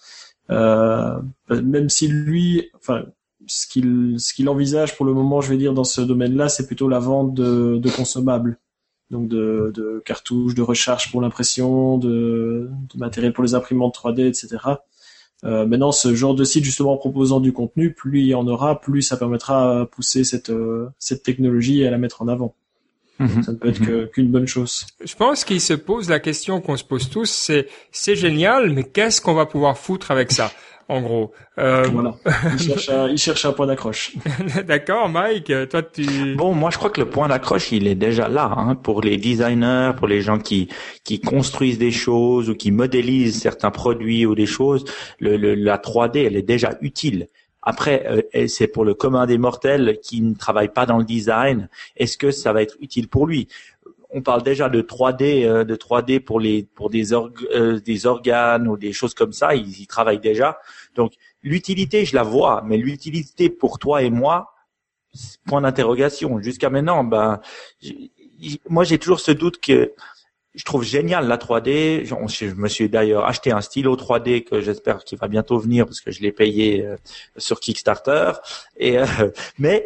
Euh, même si lui, enfin, ce qu'il, ce qu'il envisage pour le moment, je vais dire dans ce domaine-là, c'est plutôt la vente de, de consommables, donc de, de cartouches, de recharge pour l'impression, de, de matériel pour les imprimantes trois D, et cetera. Euh, maintenant, ce genre de site, justement, proposant du contenu, plus il y en aura, plus ça permettra de pousser cette, euh, cette technologie et à la mettre en avant. Mmh. Ça ne peut être que, qu'une bonne chose. Je pense qu'il se pose la question qu'on se pose tous, c'est, c'est génial, mais qu'est-ce qu'on va pouvoir foutre avec ça? En gros. Euh... Voilà. Il cherche, un, il cherche un point d'accroche. D'accord, Mike. Toi, tu. Bon, moi, je crois que le point d'accroche, il est déjà là, hein, pour les designers, pour les gens qui qui construisent des choses ou qui modélisent certains produits ou des choses. Le, le la trois D, elle est déjà utile. Après, euh, c'est pour le commun des mortels qui ne travaille pas dans le design. Est-ce que ça va être utile pour lui? On parle déjà de trois D, euh, de trois D pour les pour des org, euh, des organes ou des choses comme ça. Ils y travaillent déjà. Donc l'utilité, je la vois, mais l'utilité pour toi et moi, point d'interrogation. Jusqu'à maintenant, ben, j'ai, moi j'ai toujours ce doute que je trouve génial la trois D. Je, je me suis d'ailleurs acheté un stylo trois D que j'espère qu'il va bientôt venir parce que je l'ai payé euh, sur Kickstarter. Et euh, mais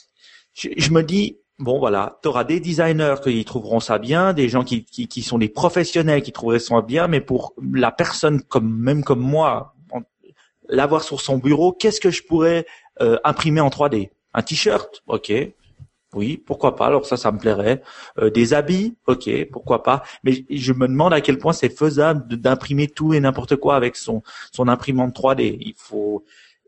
je, je me dis. Bon voilà, tu auras des designers qui trouveront ça bien, des gens qui, qui, qui sont des professionnels qui trouveront ça bien, mais pour la personne comme même comme moi, l'avoir sur son bureau, qu'est-ce que je pourrais euh, imprimer en trois D? Un t-shirt, ok, oui, pourquoi pas, alors ça, ça me plairait. Euh, des habits, ok, pourquoi pas, mais je me demande à quel point c'est faisable de, d'imprimer tout et n'importe quoi avec son, son imprimante trois D. Il faut...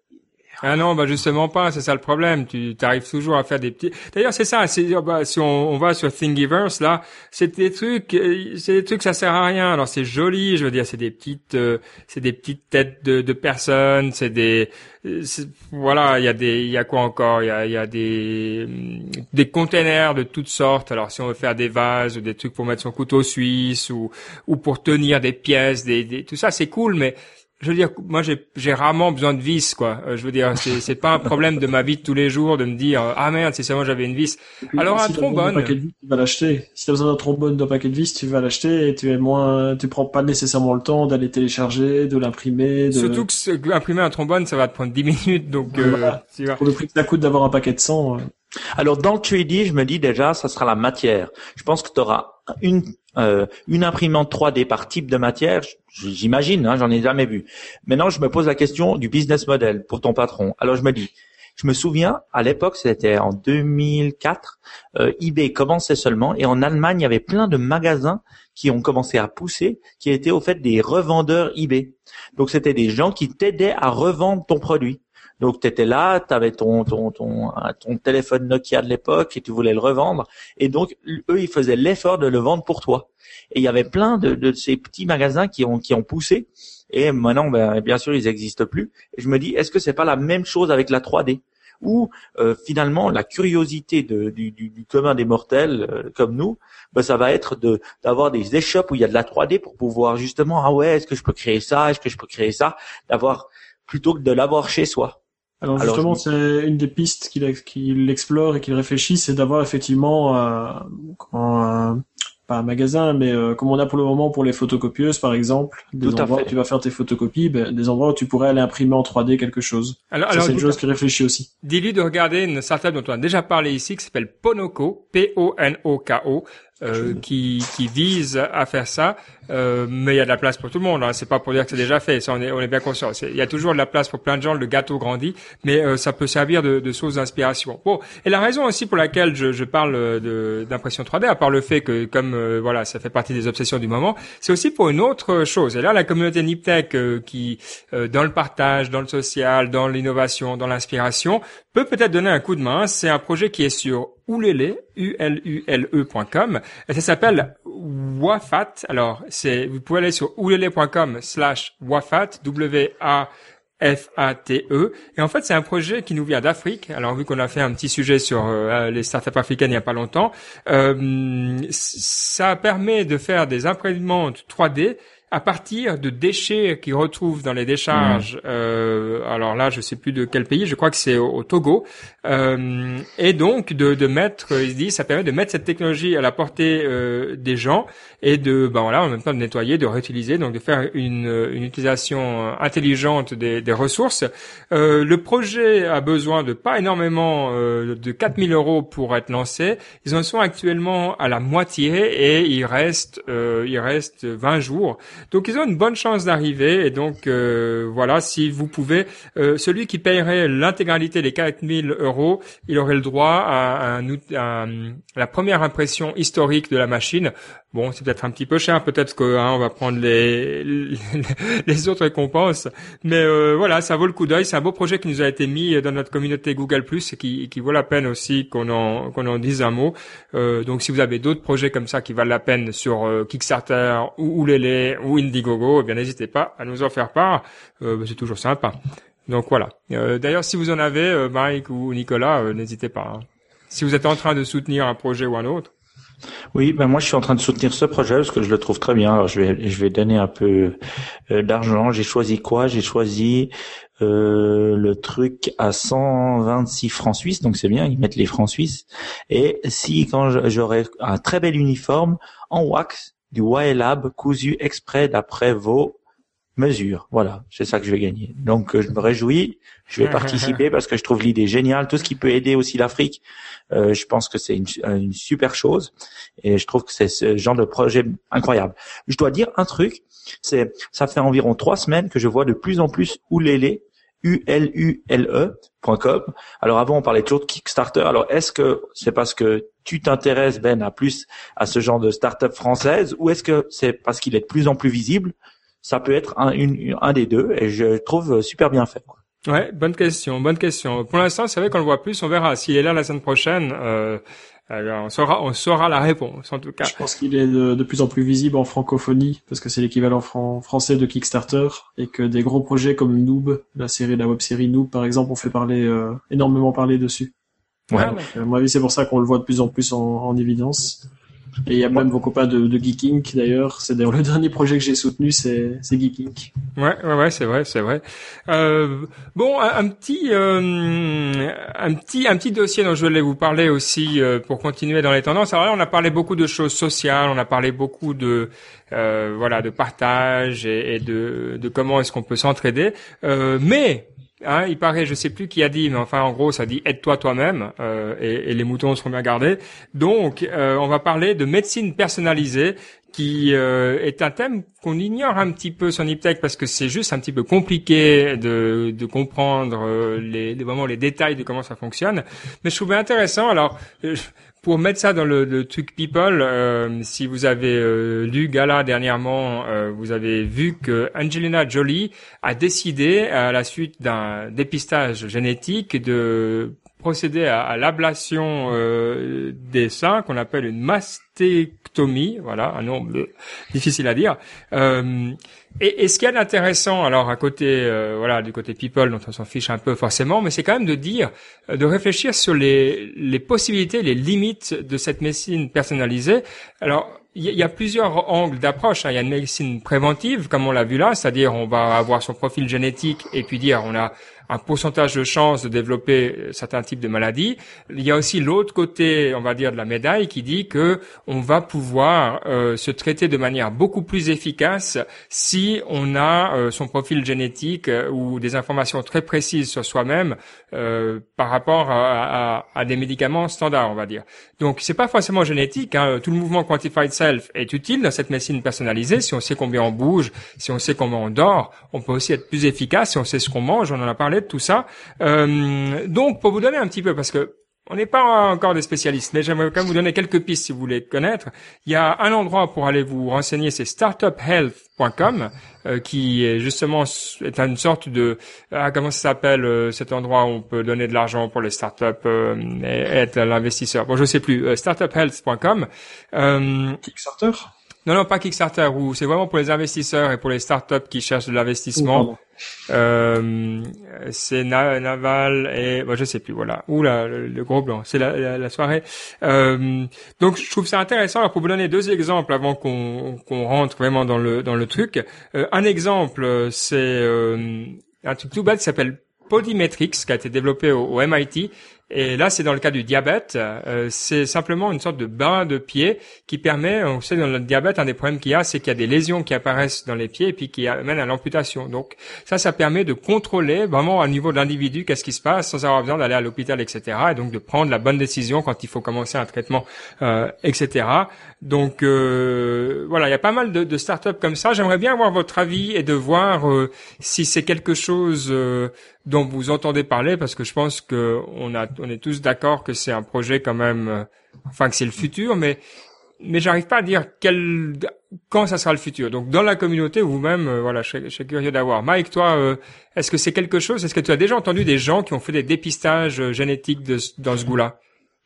Ah non, bah justement pas, c'est ça le problème. Tu arrives toujours à faire des petits. D'ailleurs, c'est ça. C'est bah, si on, on va sur Thingiverse là, c'est des trucs, c'est des trucs ça sert à rien. Alors c'est joli, je veux dire, c'est des petites, euh, c'est des petites têtes de, de personnes, c'est des, c'est, voilà, il y a des, il y a quoi encore, il y a, il y a des, des containers de toutes sortes. Alors si on veut faire des vases ou des trucs pour mettre son couteau suisse ou ou pour tenir des pièces, des, des tout ça, c'est cool, mais je veux dire, moi j'ai j'ai rarement besoin de vis, quoi. Euh, je veux dire, c'est c'est pas un problème de ma vie de tous les jours de me dire ah merde, si seulement j'avais une vis. Puis, alors si un trombone. Un paquet de vis, tu vas l'acheter. Si t'as besoin d'un trombone d'un paquet de vis, tu vas l'acheter et tu es moins, tu prends pas nécessairement le temps d'aller télécharger, de l'imprimer. De... Surtout que ce, imprimer un trombone, ça va te prendre dix minutes, donc euh, voilà. Tu vois. Pour le prix que ça coûte d'avoir un paquet de cent. Euh... Alors dans le trois D, je me dis déjà, ça sera la matière. Je pense que tu auras une euh, une imprimante trois D par type de matière. J'imagine, hein, j'en ai jamais vu. Maintenant, je me pose la question du business model pour ton patron. Alors je me dis, je me souviens à l'époque, c'était en deux mille quatre, euh, eBay commençait seulement et en Allemagne, il y avait plein de magasins qui ont commencé à pousser, qui étaient au fait des revendeurs eBay. Donc c'était des gens qui t'aidaient à revendre ton produit. Donc tu étais là, tu avais ton, ton ton ton téléphone Nokia de l'époque et tu voulais le revendre. Et donc eux, ils faisaient l'effort de le vendre pour toi. Et il y avait plein de, de ces petits magasins qui ont qui ont poussé. Et maintenant, ben, bien sûr, ils n'existent plus. Et je me dis, est-ce que c'est pas la même chose avec la trois D, où euh, finalement la curiosité de, du, du, du commun des mortels euh, comme nous, ben, ça va être de d'avoir des échoppes où il y a de la trois D pour pouvoir justement, ah ouais, est-ce que je peux créer ça, est-ce que je peux créer ça, d'avoir plutôt que de l'avoir chez soi. Alors justement, Alors, c'est une des pistes qu'il, qu'il explore et qu'il réfléchit, c'est d'avoir effectivement euh, un, pas un magasin, mais euh, comme on a pour le moment pour les photocopieuses, par exemple, des Tout endroits où tu vas faire tes photocopies, ben, des endroits où tu pourrais aller imprimer en trois D quelque chose. Alors, Ça, alors c'est une chose qui réfléchit aussi. Dis-lui de regarder une startup dont on a déjà parlé ici, qui s'appelle Ponoco, P O N O K O, euh, qui, qui vise à faire ça. Euh, mais il y a de la place pour tout le monde, hein. C'est pas pour dire que c'est déjà fait, ça on est, on est bien conscient. C'est, il y a toujours de la place pour plein de gens, le gâteau grandit, mais euh, ça peut servir de, de source d'inspiration. Bon, et la raison aussi pour laquelle je, je parle de, d'impression trois D, à part le fait que comme euh, voilà, ça fait partie des obsessions du moment, c'est aussi pour une autre chose. Et là, la communauté Niptech euh, qui, euh, dans le partage, dans le social, dans l'innovation, dans l'inspiration, peut peut-être donner un coup de main. C'est un projet qui est sur Ulele, U L U L E point com, et ça s'appelle Wafat. Alors, c'est, vous pouvez aller sur ulele point com slash Wafat, W A F A T E, et en fait, c'est un projet qui nous vient d'Afrique. Alors, vu qu'on a fait un petit sujet sur euh, les startups africaines il y a pas longtemps, euh, ça permet de faire des imprimantes trois D à partir de déchets qu'ils retrouvent dans les décharges. Mmh. Euh, alors là, je sais plus de quel pays, je crois que c'est au, au Togo. Euh, et donc de, de mettre, il se dit, ça permet de mettre cette technologie à la portée euh, des gens et de, ben voilà, en même temps de nettoyer, de réutiliser, donc de faire une, une utilisation intelligente des, des ressources. Euh, le projet a besoin de pas énormément euh, de quatre mille euros pour être lancé. Ils en sont actuellement à la moitié et il reste, euh, il reste vingt jours. Donc ils ont une bonne chance d'arriver et donc euh, voilà, si vous pouvez, euh, celui qui paierait l'intégralité des quatre mille euros, il aurait le droit à, un, à, à la première impression historique de la machine. Bon, c'est peut-être un petit peu cher, peut-être que hein, on va prendre les les, les autres récompenses, mais euh, voilà, ça vaut le coup d'œil. C'est un beau projet qui nous a été mis dans notre communauté Google Plus et qui, qui vaut la peine aussi qu'on en qu'on en dise un mot. Euh, donc, si vous avez d'autres projets comme ça qui valent la peine sur euh, Kickstarter ou Ulele ou Indiegogo, eh bien n'hésitez pas à nous en faire part. Euh, c'est toujours sympa. Donc voilà. Euh, d'ailleurs, si vous en avez, euh, Mike ou Nicolas, euh, n'hésitez pas. Hein. Si vous êtes en train de soutenir un projet ou un autre. Oui, ben moi je suis en train de soutenir ce projet parce que je le trouve très bien. Alors je vais je vais donner un peu euh, d'argent. J'ai choisi quoi? J'ai choisi euh, le truc à cent vingt-six francs suisses, donc c'est bien, ils mettent les francs suisses. Et si quand j'aurai un très bel uniforme en wax du YLab cousu exprès d'après vos mesures. Voilà, c'est ça que je vais gagner. Donc je me réjouis, je vais participer parce que je trouve l'idée géniale. Tout ce qui peut aider aussi l'Afrique, euh, je pense que c'est une, une super chose et je trouve que c'est ce genre de projet incroyable. Je dois dire un truc, c'est ça fait environ trois semaines que je vois de plus en plus Ulele, U L U L E point com. Alors avant on parlait toujours de Kickstarter. Alors est-ce que c'est parce que tu t'intéresses Ben à plus à ce genre de start-up française ou est-ce que c'est parce qu'il est de plus en plus visible? Ça peut être un, une, un des deux et je trouve super bien fait. Quoi. Ouais, bonne question, bonne question. Pour l'instant, c'est vrai qu'on le voit plus, on verra. S'il est là la semaine prochaine, euh, alors on saura, on saura la réponse en tout cas. Je pense qu'il est de, de plus en plus visible en francophonie parce que c'est l'équivalent fran- français de Kickstarter et que des gros projets comme Noob, la série, la web-série Noob par exemple, ont fait parler euh, énormément parler dessus. Ouais. Donc, à mon avis, c'est pour ça qu'on le voit de plus en plus en, en évidence. Et il y a même vos copains de, de Geek Inc d'ailleurs. C'est d'ailleurs le dernier projet que j'ai soutenu, c'est, c'est Geek Inc. Ouais, ouais, ouais, c'est vrai, c'est vrai. Euh, bon, un, un petit, euh, un petit, un petit dossier dont je voulais vous parler aussi euh, pour continuer dans les tendances. Alors là, on a parlé beaucoup de choses sociales, on a parlé beaucoup de, euh, voilà, de partage et, et de, de comment est-ce qu'on peut s'entraider. Euh, mais Hein, il paraît, je sais plus qui a dit, mais enfin en gros ça dit aide-toi toi-même euh, et, et les moutons seront bien gardés. Donc euh, on va parler de médecine personnalisée qui euh, est un thème qu'on ignore un petit peu sur Niptech parce que c'est juste un petit peu compliqué de, de comprendre euh, les, les, vraiment les détails de comment ça fonctionne. Mais je trouvais intéressant. Alors euh, pour mettre ça dans le, le truc people, euh, si vous avez euh, lu Gala dernièrement, euh, vous avez vu que Angelina Jolie a décidé, à la suite d'un dépistage génétique, de procéder à, à l'ablation euh, des seins, qu'on appelle une mastectomie, voilà, un nom euh, difficile à dire. Euh, et, et ce qu'il y a d'intéressant, alors à côté, euh, voilà, du côté people, dont on s'en fiche un peu forcément, mais c'est quand même de dire, de réfléchir sur les, les possibilités, les limites de cette médecine personnalisée. Alors, il y, y a plusieurs angles d'approche, hein. Il y a une médecine préventive, comme on l'a vu là, c'est-à-dire on va avoir son profil génétique et puis dire on a un pourcentage de chance de développer certains types de maladies. Il y a aussi l'autre côté, on va dire, de la médaille qui dit que on va pouvoir euh, se traiter de manière beaucoup plus efficace si on a euh, son profil génétique euh, ou des informations très précises sur soi-même euh, par rapport à, à, à des médicaments standards, on va dire. Donc, c'est pas forcément génétique, hein. Tout le mouvement Quantified Self est utile dans cette médecine personnalisée. Si on sait combien on bouge, si on sait comment on dort, on peut aussi être plus efficace. Si on sait ce qu'on mange, on en a parlé de tout ça. Euh, donc, pour vous donner un petit peu, parce que on n'est pas encore des spécialistes, mais j'aimerais quand même vous donner quelques pistes si vous voulez connaître. Il y a un endroit pour aller vous renseigner, c'est startup health point com, euh, qui est justement est une sorte de ah, comment ça s'appelle euh, cet endroit où on peut donner de l'argent pour les startups euh, et être l'investisseur. Bon, je sais plus. Euh, startup health point com. Euh, Kickstarter. Non, non, pas Kickstarter, où c'est vraiment pour les investisseurs et pour les startups qui cherchent de l'investissement. Euh, c'est Na- Naval et bon, je sais plus, voilà. Ou là, le, le gros blanc, c'est la, la, la soirée. Euh, donc, je trouve ça intéressant. Alors, pour vous donner deux exemples avant qu'on, qu'on rentre vraiment dans le dans le truc. Euh, un exemple, c'est euh, un truc tout bête qui s'appelle Podimetrics, qui a été développé au, au M I T. Et là, c'est dans le cas du diabète. Euh, c'est simplement une sorte de bain de pied qui permet, on sait dans le diabète, un des problèmes qu'il y a, c'est qu'il y a des lésions qui apparaissent dans les pieds et puis qui amènent à l'amputation. Donc ça, ça permet de contrôler vraiment à niveau de l'individu qu'est-ce qui se passe sans avoir besoin d'aller à l'hôpital, et cetera. Et donc de prendre la bonne décision quand il faut commencer un traitement, euh, et cetera. Donc euh, voilà, il y a pas mal de, de startups comme ça. J'aimerais bien avoir votre avis et de voir euh, si c'est quelque chose euh, dont vous entendez parler, parce que je pense que on a, on est tous d'accord que c'est un projet quand même, euh, enfin que c'est le futur, mais mais j'arrive pas à dire quel, quand ça sera le futur. Donc dans la communauté vous-même, euh, voilà, je serais, je serais curieux d'avoir. Mike, toi, euh, est-ce que c'est quelque chose? Est-ce que tu as déjà entendu des gens qui ont fait des dépistages euh, génétiques de, dans ce goût-là?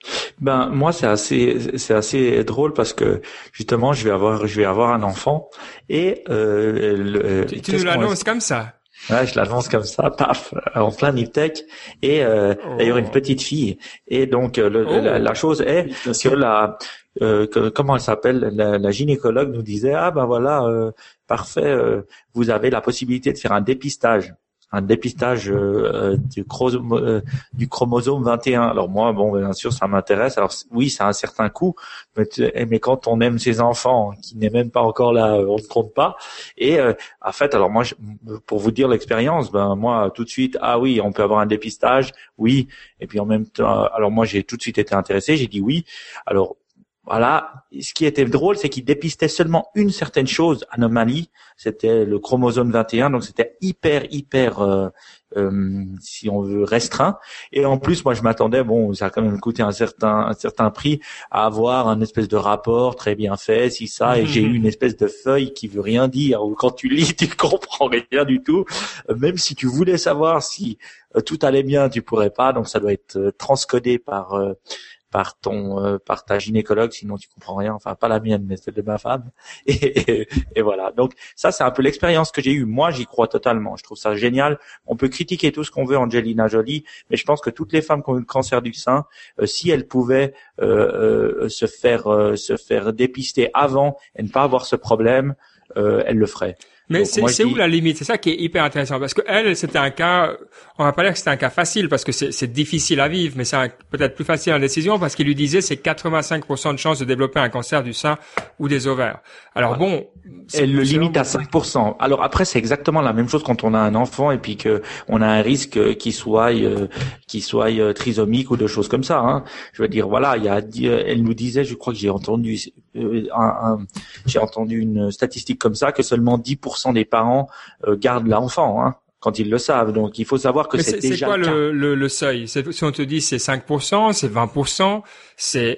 Ben moi c'est assez c'est assez drôle parce que justement je vais avoir je vais avoir un enfant et euh, le, tu, tu nous l'annonces comme ça. Ouais, je l'annonce comme ça, paf, en plein NipTech, et euh, oh. D'ailleurs une petite fille. Et donc le, oh. la, la chose est que la, euh, que, comment elle s'appelle, la, la gynécologue nous disait ah ben voilà, euh, parfait, euh, vous avez la possibilité de faire un dépistage. un dépistage euh, du, chromosome, euh, du chromosome vingt et un. Alors moi, bon, bien sûr, ça m'intéresse. Alors oui, ça a un certain coût, mais, mais quand on aime ses enfants, qui n'est même pas encore là, on ne compte pas. Et euh, en fait, alors moi, je, pour vous dire l'expérience, ben moi, tout de suite, ah oui, on peut avoir un dépistage, oui. Et puis en même temps, alors moi, j'ai tout de suite été intéressé, j'ai dit oui. Alors voilà, ce qui était drôle, c'est qu'il dépistait seulement une certaine chose, anomalie, c'était le chromosome vingt et un, donc c'était hyper, hyper, euh, euh, si on veut, restreint. Et en plus, moi, je m'attendais, bon, ça a quand même coûté un certain, un certain prix, à avoir un espèce de rapport très bien fait, si ça, et j'ai eu une espèce de feuille qui veut rien dire, où quand tu lis, tu comprends rien du tout. Même si tu voulais savoir si euh, tout allait bien, tu pourrais pas, donc ça doit être euh, transcodé par... Euh, par ton euh, par ta gynécologue, sinon tu comprends rien, enfin pas la mienne mais celle de ma femme, et, et, et voilà. Donc ça c'est un peu l'expérience que j'ai eue. Moi j'y crois totalement, je trouve ça génial. On peut critiquer tout ce qu'on veut Angelina Jolie, mais je pense que toutes les femmes qui ont eu le cancer du sein, euh, si elles pouvaient euh, euh, se faire euh, se faire dépister avant et ne pas avoir ce problème, euh, elles le feraient. Mais donc, c'est, moi, c'est dis... où la limite? C'est ça qui est hyper intéressant, parce que elle, c'était un cas, on va pas dire que c'était un cas facile, parce que c'est, c'est difficile à vivre, mais c'est un, peut-être plus facile en décision, parce qu'il lui disait c'est quatre-vingt-cinq pour cent de chance de développer un cancer du sein ou des ovaires. Alors voilà. Bon. Elle le limite à cinq pour cent. Alors après, c'est exactement la même chose quand on a un enfant et puis que on a un risque qu'il soit, euh, qu'il soit euh, trisomique ou de choses comme ça, hein. Je veux dire, voilà, il y a, elle nous disait, je crois que j'ai entendu, euh, un, un, j'ai entendu une statistique comme ça, que seulement dix pour cent des parents euh, gardent l'enfant, hein, quand ils le savent. Donc il faut savoir que mais c'est, c'est déjà c'est quoi le, le, le, le seuil? C'est, si on te dit c'est cinq pour cent, c'est vingt pour cent, c'est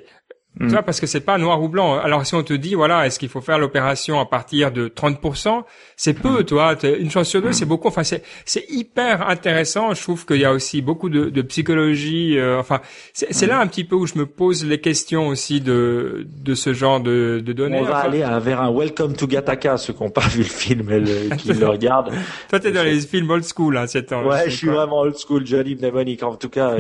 Tu vois, parce que c'est pas noir ou blanc. Alors si on te dit, voilà, est-ce qu'il faut faire l'opération à partir de trente pour cent, c'est peu, tu vois. Une chance sur deux, c'est beaucoup. Enfin, c'est c'est hyper intéressant. Je trouve qu'il y a aussi beaucoup de, de psychologie. Euh, enfin, c'est, c'est là un petit peu où je me pose les questions aussi de de ce genre de, de données. On va enfin, aller à, vers un Welcome to Gattaca, ceux qui n'ont pas vu le film et le, qui le regardent. Toi, t'es dans les films old school, hein, c'est temps. Ouais, je suis quoi. vraiment old school, Johnny Mnemonic. En tout cas,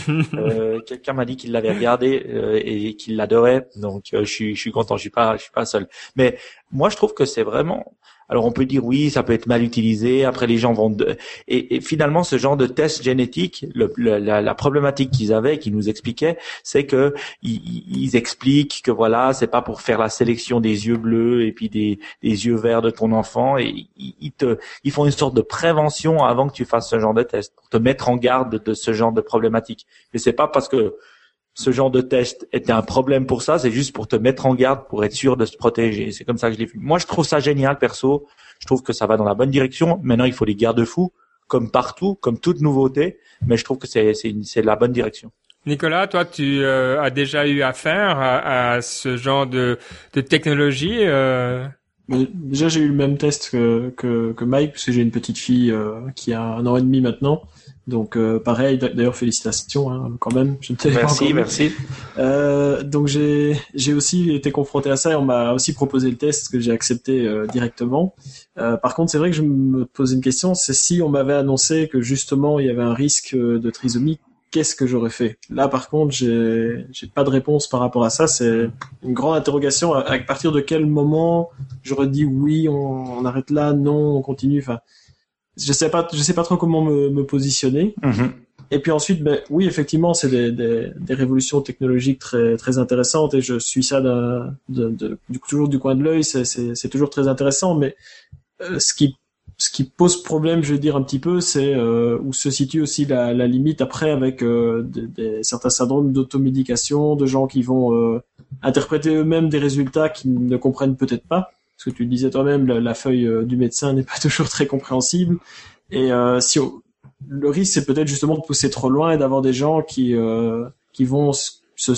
euh, quelqu'un m'a dit qu'il l'avait regardé euh, et qu'il l'adorait. Donc, euh, je suis, je suis content. Je suis pas, je suis pas seul. Mais moi, je trouve que c'est vraiment. Alors, on peut dire oui, ça peut être mal utilisé. Après, les gens vont. De... Et, et finalement, ce genre de test génétique, le, le, la, la problématique qu'ils avaient, qu'ils nous expliquaient, c'est que ils, ils expliquent que voilà, c'est pas pour faire la sélection des yeux bleus et puis des, des yeux verts de ton enfant. Et ils, ils te, ils font une sorte de prévention avant que tu fasses ce genre de test pour te mettre en garde de, de ce genre de problématique. Mais c'est pas parce que ce genre de test était un problème pour ça, c'est juste pour te mettre en garde, pour être sûr de se protéger. C'est comme ça que je l'ai vu. Moi, je trouve ça génial, perso. Je trouve que ça va dans la bonne direction. Maintenant, il faut des garde-fous, comme partout, comme toute nouveauté. Mais je trouve que c'est, c'est, c'est la bonne direction. Nicolas, toi, tu euh, as déjà eu affaire à, à ce genre de, de technologie euh... Mais déjà, j'ai eu le même test que, que, que Mike, parce que j'ai une petite fille euh, qui a un an et demi maintenant. Donc euh, pareil, d'ailleurs félicitations hein, quand même. Je ne t'ai merci, pas encore merci. Euh, donc j'ai j'ai aussi été confronté à ça et on m'a aussi proposé le test que j'ai accepté euh, directement. Euh, par contre, c'est vrai que je me pose une question, c'est si on m'avait annoncé que justement il y avait un risque de trisomie, qu'est-ce que j'aurais fait? Là, par contre, j'ai j'ai pas de réponse par rapport à ça. C'est une grande interrogation. À, à partir de quel moment j'aurais dit oui, on, on arrête là, non, on continue. Enfin. Je sais pas, je sais pas trop comment me, me positionner. Mm-hmm. Et puis ensuite, ben oui, effectivement, c'est des, des, des révolutions technologiques très très intéressantes et je suis ça d'un, de, de, du, toujours du coin de l'œil. C'est, c'est, c'est toujours très intéressant, mais euh, ce qui ce qui pose problème, je vais dire un petit peu, c'est euh, où se situe aussi la, la limite après avec euh, des, des, certains syndromes d'automédication, de gens qui vont euh, interpréter eux-mêmes des résultats qu'ils ne comprennent peut-être pas. Parce que tu le disais toi-même, la, la feuille euh, du médecin n'est pas toujours très compréhensible. Et euh, si on, le risque, c'est peut-être justement de pousser trop loin et d'avoir des gens qui euh, qui vont se se,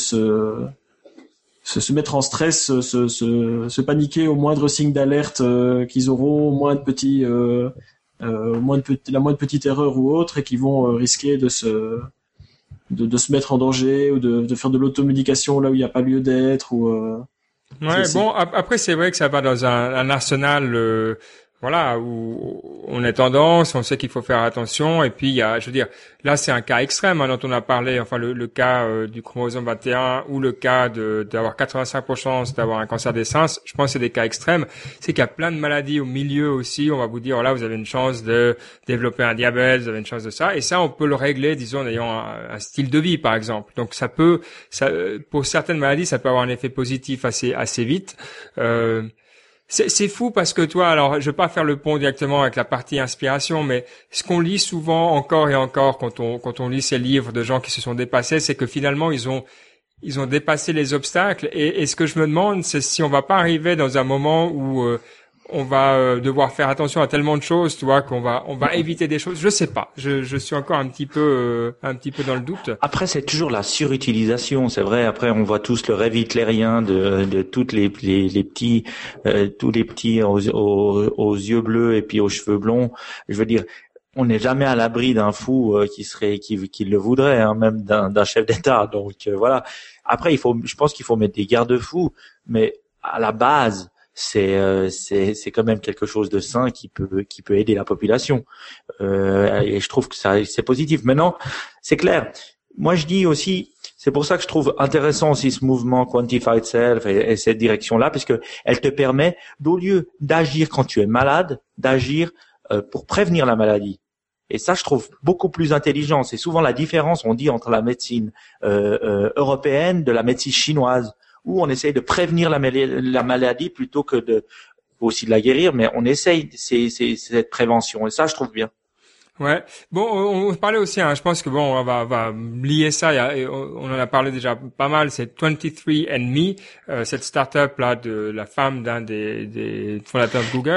se se mettre en stress, se se, se, se paniquer au moindre signe d'alerte euh, qu'ils auront, au moins de petits, euh, euh, moins de petit, la moindre petite erreur ou autre, et qui vont euh, risquer de se de, de se mettre en danger ou de, de faire de l'automédication là où il n'y a pas lieu d'être ou euh, Ouais, c'est, bon, c'est... après c'est vrai que ça va dans un, un arsenal, euh, voilà, où on est tendance, on sait qu'il faut faire attention, et puis il y a, je veux dire, là c'est un cas extrême hein, dont on a parlé, enfin le, le cas euh, du chromosome vingt et un ou le cas de d'avoir quatre-vingt-cinq pour cent d'avoir un cancer des seins, je pense que c'est des cas extrêmes. C'est qu'il y a plein de maladies au milieu aussi, on va vous dire, voilà, vous avez une chance de développer un diabète, vous avez une chance de ça, et ça on peut le régler, disons, en ayant un, un style de vie par exemple. Donc ça peut, ça, pour certaines maladies, ça peut avoir un effet positif assez assez vite. Euh, C'est, c'est fou parce que toi, alors je vais pas faire le pont directement avec la partie inspiration, mais ce qu'on lit souvent encore et encore quand on quand on lit ces livres de gens qui se sont dépassés, c'est que finalement ils ont ils ont dépassé les obstacles. Et, et ce que je me demande, c'est si on va pas arriver dans un moment où euh, on va euh, devoir faire attention à tellement de choses, tu vois, qu'on va on va éviter des choses. Je sais pas. Je je suis encore un petit peu euh, un petit peu dans le doute. Après, c'est toujours la surutilisation, c'est vrai. Après, on voit tous le rêve hitlérien de de toutes les les, les petits euh, tous les petits aux, aux aux yeux bleus et puis aux cheveux blonds. Je veux dire, on n'est jamais à l'abri d'un fou euh, qui serait qui qui le voudrait, hein, même d'un d'un chef d'État. Donc euh, voilà. Après, il faut, je pense qu'il faut mettre des garde-fous, mais à la base, c'est euh, c'est c'est quand même quelque chose de sain qui peut qui peut aider la population euh, et je trouve que ça c'est positif. Maintenant, c'est clair, moi je dis aussi, c'est pour ça que je trouve intéressant aussi ce mouvement Quantified Self et, et cette direction là, parce que elle te permet, au lieu d'agir quand tu es malade, d'agir euh, pour prévenir la maladie. Et ça, je trouve beaucoup plus intelligent. C'est souvent la différence, on dit, entre la médecine euh, euh, européenne de la médecine chinoise, où on essaye de prévenir la, la maladie plutôt que de aussi de la guérir, mais on essaye c'est, c'est, cette prévention, et ça je trouve bien. Ouais. Bon, on, on parlait aussi, hein, je pense que bon, on va, on va lier ça. Il y a, on en a parlé déjà pas mal. C'est vingt-trois and me, euh, cette start-up là de la femme d'un des, des fondateurs de Google,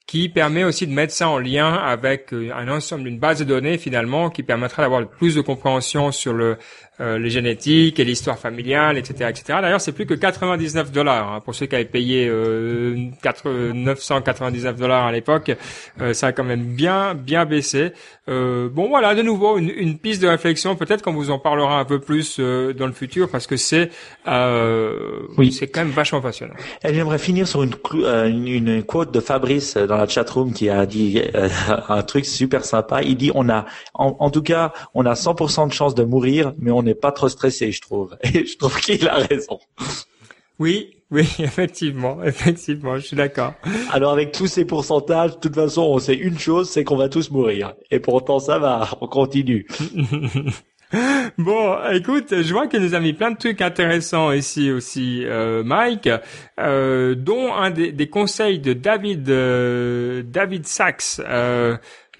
qui permet aussi de mettre ça en lien avec un ensemble, une base de données finalement, qui permettra d'avoir plus de compréhension sur le euh, les génétiques et l'histoire familiale, et cetera, et cetera. D'ailleurs, c'est plus que quatre-vingt-dix-neuf dollars hein, pour ceux qui avaient payé euh, neuf cent quatre-vingt-dix-neuf dollars à l'époque. Euh, ça a quand même bien bien baissé. Euh, bon, voilà, de nouveau une, une piste de réflexion. Peut-être qu'on vous en parlera un peu plus euh, dans le futur parce que c'est euh, oui. c'est quand même vachement passionnant. Et j'aimerais finir sur une, une, une quote de Fabrice dans la chatroom qui a dit euh, un truc super sympa. Il dit on a, en, en tout cas, on a cent pour cent de chance de mourir, mais on n'est pas trop stressé, je trouve. Et je trouve qu'il a raison. Oui, oui, effectivement, effectivement, je suis d'accord. Alors avec tous ces pourcentages, de toute façon, on sait une chose, c'est qu'on va tous mourir. Et pourtant, ça va, on continue. Bon, écoute, je vois qu'il nous a mis plein de trucs intéressants ici aussi, euh, Mike, euh, dont un des, des conseils de David euh, David Sachs, euh,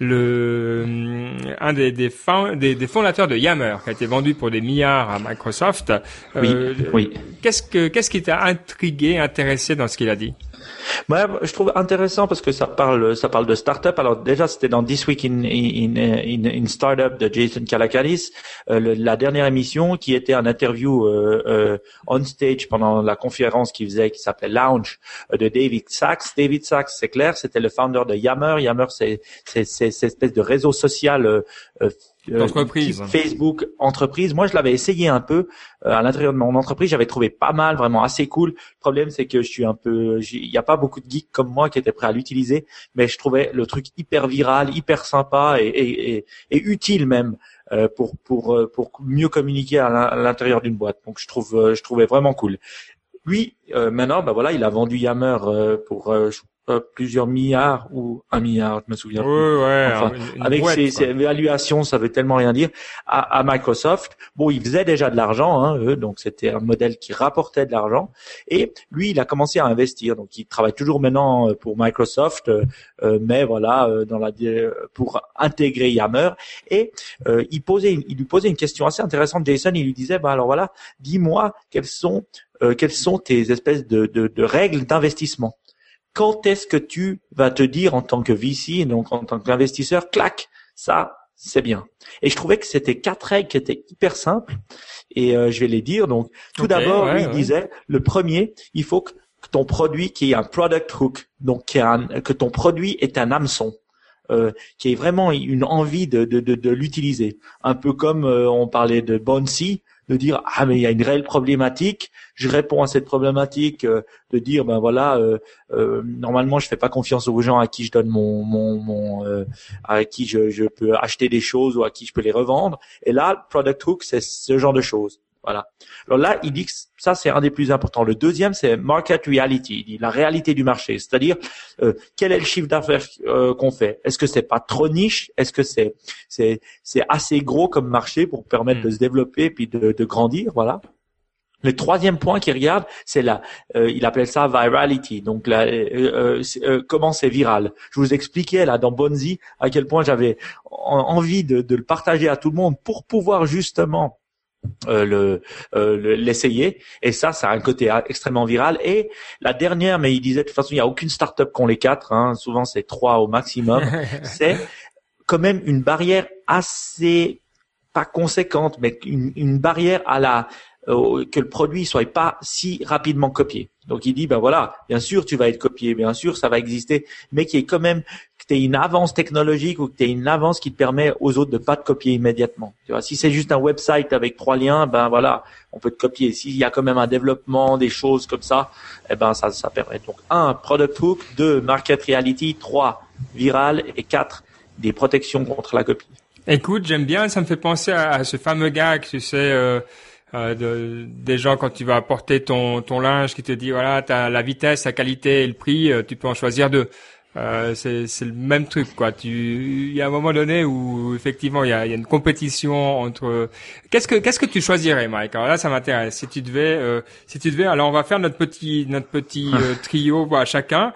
le un des des, fin, des des fondateurs de Yammer, qui a été vendu pour des milliards à Microsoft. Euh, oui, oui. Qu'est-ce que qu'est-ce qui t'a intrigué, intéressé dans ce qu'il a dit? Ouais, je trouve intéressant parce que ça parle, ça parle de start-up. Alors déjà, c'était dans This Week in in in, in Startup de Jason Calacanis, euh, le, la dernière émission qui était un interview euh, euh, on stage pendant la conférence qu'il faisait, qui s'appelait Launch euh, de David Sachs. David Sachs, c'est clair, c'était le founder de Yammer. Yammer, c'est c'est c'est cette espèce de réseau social euh, euh, D'entreprise. Facebook entreprise. Moi, je l'avais essayé un peu euh, à l'intérieur de mon entreprise. J'avais trouvé pas mal, vraiment assez cool. Le problème, c'est que je suis un peu, il n'y a pas beaucoup de geeks comme moi qui étaient prêts à l'utiliser, mais je trouvais le truc hyper viral, hyper sympa et, et, et, et utile même euh, pour pour pour mieux communiquer à l'intérieur d'une boîte. Donc, je trouve, je trouvais vraiment cool. Lui, euh, maintenant, ben voilà, il a vendu Yammer euh, pour euh, Euh, plusieurs milliards ou un milliard, je me souviens oui, plus. Ouais, enfin, une, une avec boîte, ces, ces évaluations, ça veut tellement rien dire. À, à Microsoft, bon, ils faisaient déjà de l'argent, hein, eux, donc c'était un modèle qui rapportait de l'argent. Et lui, il a commencé à investir. Donc, il travaille toujours maintenant pour Microsoft, euh, mais voilà, euh, dans la pour intégrer Yammer. Et euh, il posait, une, il lui posait une question assez intéressante. Jason, il lui disait, bah alors voilà, dis-moi quelles sont euh, quelles sont tes espèces de, de, de règles d'investissement. Quand est-ce que tu vas te dire en tant que V C, donc en tant qu'investisseur, clac, ça, c'est bien. Et je trouvais que c'était quatre règles qui étaient hyper simples et euh, je vais les dire. Donc, tout okay, d'abord, ouais, lui, il ouais. disait, le premier, il faut que ton produit qui est un product hook, donc qui a un, que ton produit est un hameçon. Euh, qui ait vraiment une envie de, de, de, de l'utiliser. Un peu comme euh, on parlait de Bouncy, de dire ah mais il y a une réelle problématique, je réponds à cette problématique, euh, de dire ben voilà euh, euh, normalement je fais pas confiance aux gens à qui je donne mon mon mon euh, à qui je je peux acheter des choses ou à qui je peux les revendre. Et là Product Hook c'est ce genre de choses. Voilà. Alors là, il dit que ça, c'est un des plus importants. Le deuxième, c'est market reality. Il dit la réalité du marché. C'est-à-dire, euh, quel est le chiffre d'affaires euh, qu'on fait? Est-ce que c'est pas trop niche? Est-ce que c'est, c'est, c'est assez gros comme marché pour permettre mmh. de se développer puis de, de grandir? Voilà. Le troisième point qu'il regarde, c'est la, euh, il appelle ça virality. Donc, la, euh, euh, euh, comment c'est viral. Je vous expliquais là dans Bouncy à quel point j'avais envie de, de le partager à tout le monde pour pouvoir justement Euh, le, euh, le l'essayer, et ça ça a un côté extrêmement viral. Et la dernière, mais il disait de toute façon il y a aucune start-up qui ont les quatre, hein, souvent c'est trois au maximum. C'est quand même une barrière assez pas conséquente, mais une, une barrière à la euh, que le produit soit pas si rapidement copié. Donc il dit ben voilà, bien sûr tu vas être copié, bien sûr ça va exister, mais qu'il y ait quand même que tu aies une avance technologique ou que tu aies une avance qui te permet aux autres de pas te copier immédiatement. Tu vois, si c'est juste un website avec trois liens, ben voilà, on peut te copier. S'il y a quand même un développement, des choses comme ça, eh ben ça ça permet. Donc un, product hook, deux, market reality, trois, viral, et quatre, des protections contre la copie. Écoute, j'aime bien, ça me fait penser à, à ce fameux gag, tu sais euh... Euh, de, des gens quand tu vas apporter ton ton linge qui te dit voilà t'as la vitesse, la qualité et le prix, euh, tu peux en choisir deux. Euh, c'est c'est le même truc quoi. Tu il y a un moment donné où effectivement il y a il y a une compétition entre. Qu'est-ce que qu'est-ce que tu choisirais, Mike? Alors là ça m'intéresse. Si tu devais euh, si tu devais alors on va faire notre petit notre petit euh, trio voilà, chacun.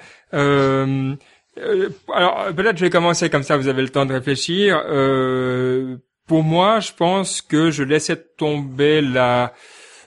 Euh, euh, alors peut-être je vais commencer comme ça. Vous avez le temps de réfléchir. Euh, Pour moi, je pense que je laissais tomber la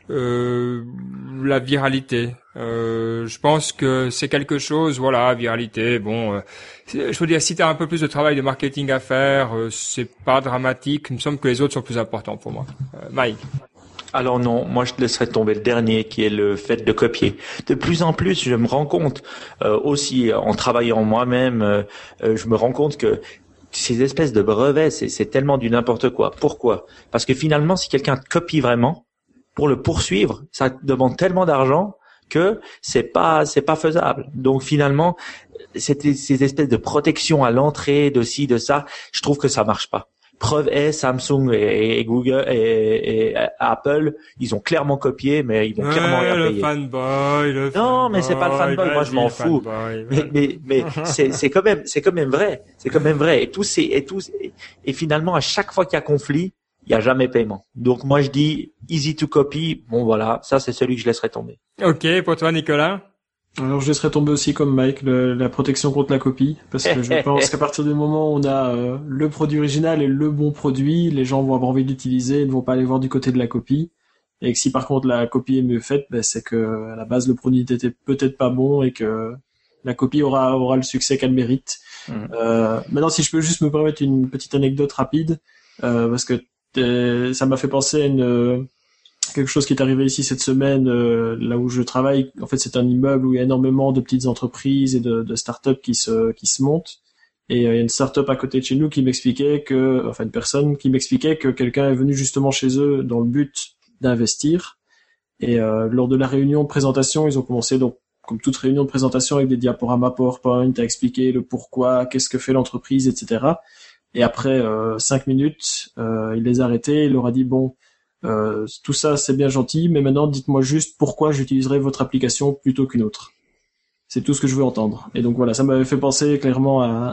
euh, la viralité. Euh, je pense que c'est quelque chose, voilà, viralité. Bon, euh, je veux dire, si tu as un peu plus de travail de marketing à faire, euh, c'est pas dramatique. Il me semble que les autres sont plus importants pour moi. Euh, Mike. Alors non, moi je laisserais tomber le dernier qui est le fait de copier. De plus en plus, je me rends compte euh, aussi en travaillant moi-même, euh, euh, je me rends compte que ces espèces de brevets, c'est, c'est tellement du n'importe quoi. Pourquoi ? Parce que finalement, si quelqu'un te copie vraiment, pour le poursuivre, ça te demande tellement d'argent que c'est pas c'est pas faisable. Donc finalement, c'était ces espèces de protection à l'entrée de ci de ça, je trouve que ça marche pas. Preuve est, Samsung et, et Google et, et Apple, ils ont clairement copié, mais ils vont clairement ouais, rien le payer. Fanboy, le non, fanboy, mais c'est pas le fanboy, moi je m'en fous. Fanboy, mais mais, mais c'est, c'est quand même c'est quand même vrai, c'est quand même vrai. Et tous ces et tous et, et finalement à chaque fois qu'il y a conflit, il y a jamais paiement. Donc moi je dis easy to copy. Bon voilà, ça c'est celui que je laisserai tomber. Ok, pour toi Nicolas. Alors je laisserai tomber aussi comme Mike le, la protection contre la copie, parce que je pense qu'à partir du moment où on a euh, le produit original et le bon produit, les gens vont avoir envie d'utiliser et ne vont pas aller voir du côté de la copie. Et que si par contre la copie est mieux faite, ben, c'est que à la base le produit n'était peut-être pas bon et que la copie aura aura le succès qu'elle mérite. Mmh. Euh, maintenant, si je peux juste me permettre une petite anecdote rapide, euh, parce que euh, ça m'a fait penser à une quelque chose qui est arrivé ici cette semaine, euh, là où je travaille. En fait, c'est un immeuble où il y a énormément de petites entreprises et de, de start-up qui se qui se montent. Et euh, il y a une start-up à côté de chez nous qui m'expliquait que, enfin une personne qui m'expliquait que quelqu'un est venu justement chez eux dans le but d'investir. Et euh, lors de la réunion de présentation, ils ont commencé donc comme toute réunion de présentation avec des diaporamas PowerPoint à expliquer le pourquoi, qu'est-ce que fait l'entreprise, et cetera. Et après euh, cinq minutes, euh, il les a arrêtés, il leur a dit bon. Euh, tout ça c'est bien gentil, mais maintenant dites-moi juste pourquoi j'utiliserai votre application plutôt qu'une autre. C'est tout ce que je veux entendre. Et donc voilà, ça m'avait fait penser clairement à,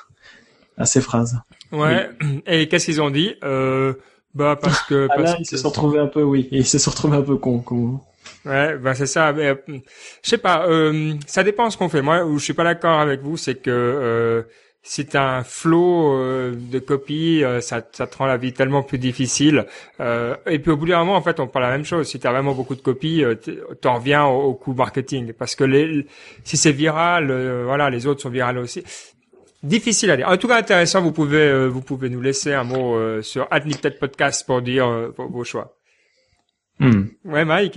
à ces phrases. Ouais. Oui. Et qu'est-ce qu'ils ont dit euh, Bah parce que. Ah parce là, que... ils se sont retrouvés un peu, oui, et ils se sont retrouvés un peu cons. Comme... Ouais, bah c'est ça. Mais, euh, je sais pas. Euh, ça dépend ce qu'on fait. Moi, où je suis pas d'accord avec vous, c'est que. Euh, Si t'as un flot euh, de copies, euh, ça, ça te rend la vie tellement plus difficile. Euh, et puis au bout d'un moment, en fait, on parle la même chose. Si t'as vraiment beaucoup de copies, euh, t'en reviens au, au coût marketing, parce que les, si c'est viral, euh, voilà, les autres sont virales aussi. Difficile à dire. En tout cas, intéressant. Vous pouvez, euh, vous pouvez nous laisser un mot euh, sur arobase niptech podcast pour dire euh, vos, vos choix. Hmm. Ouais, Mike.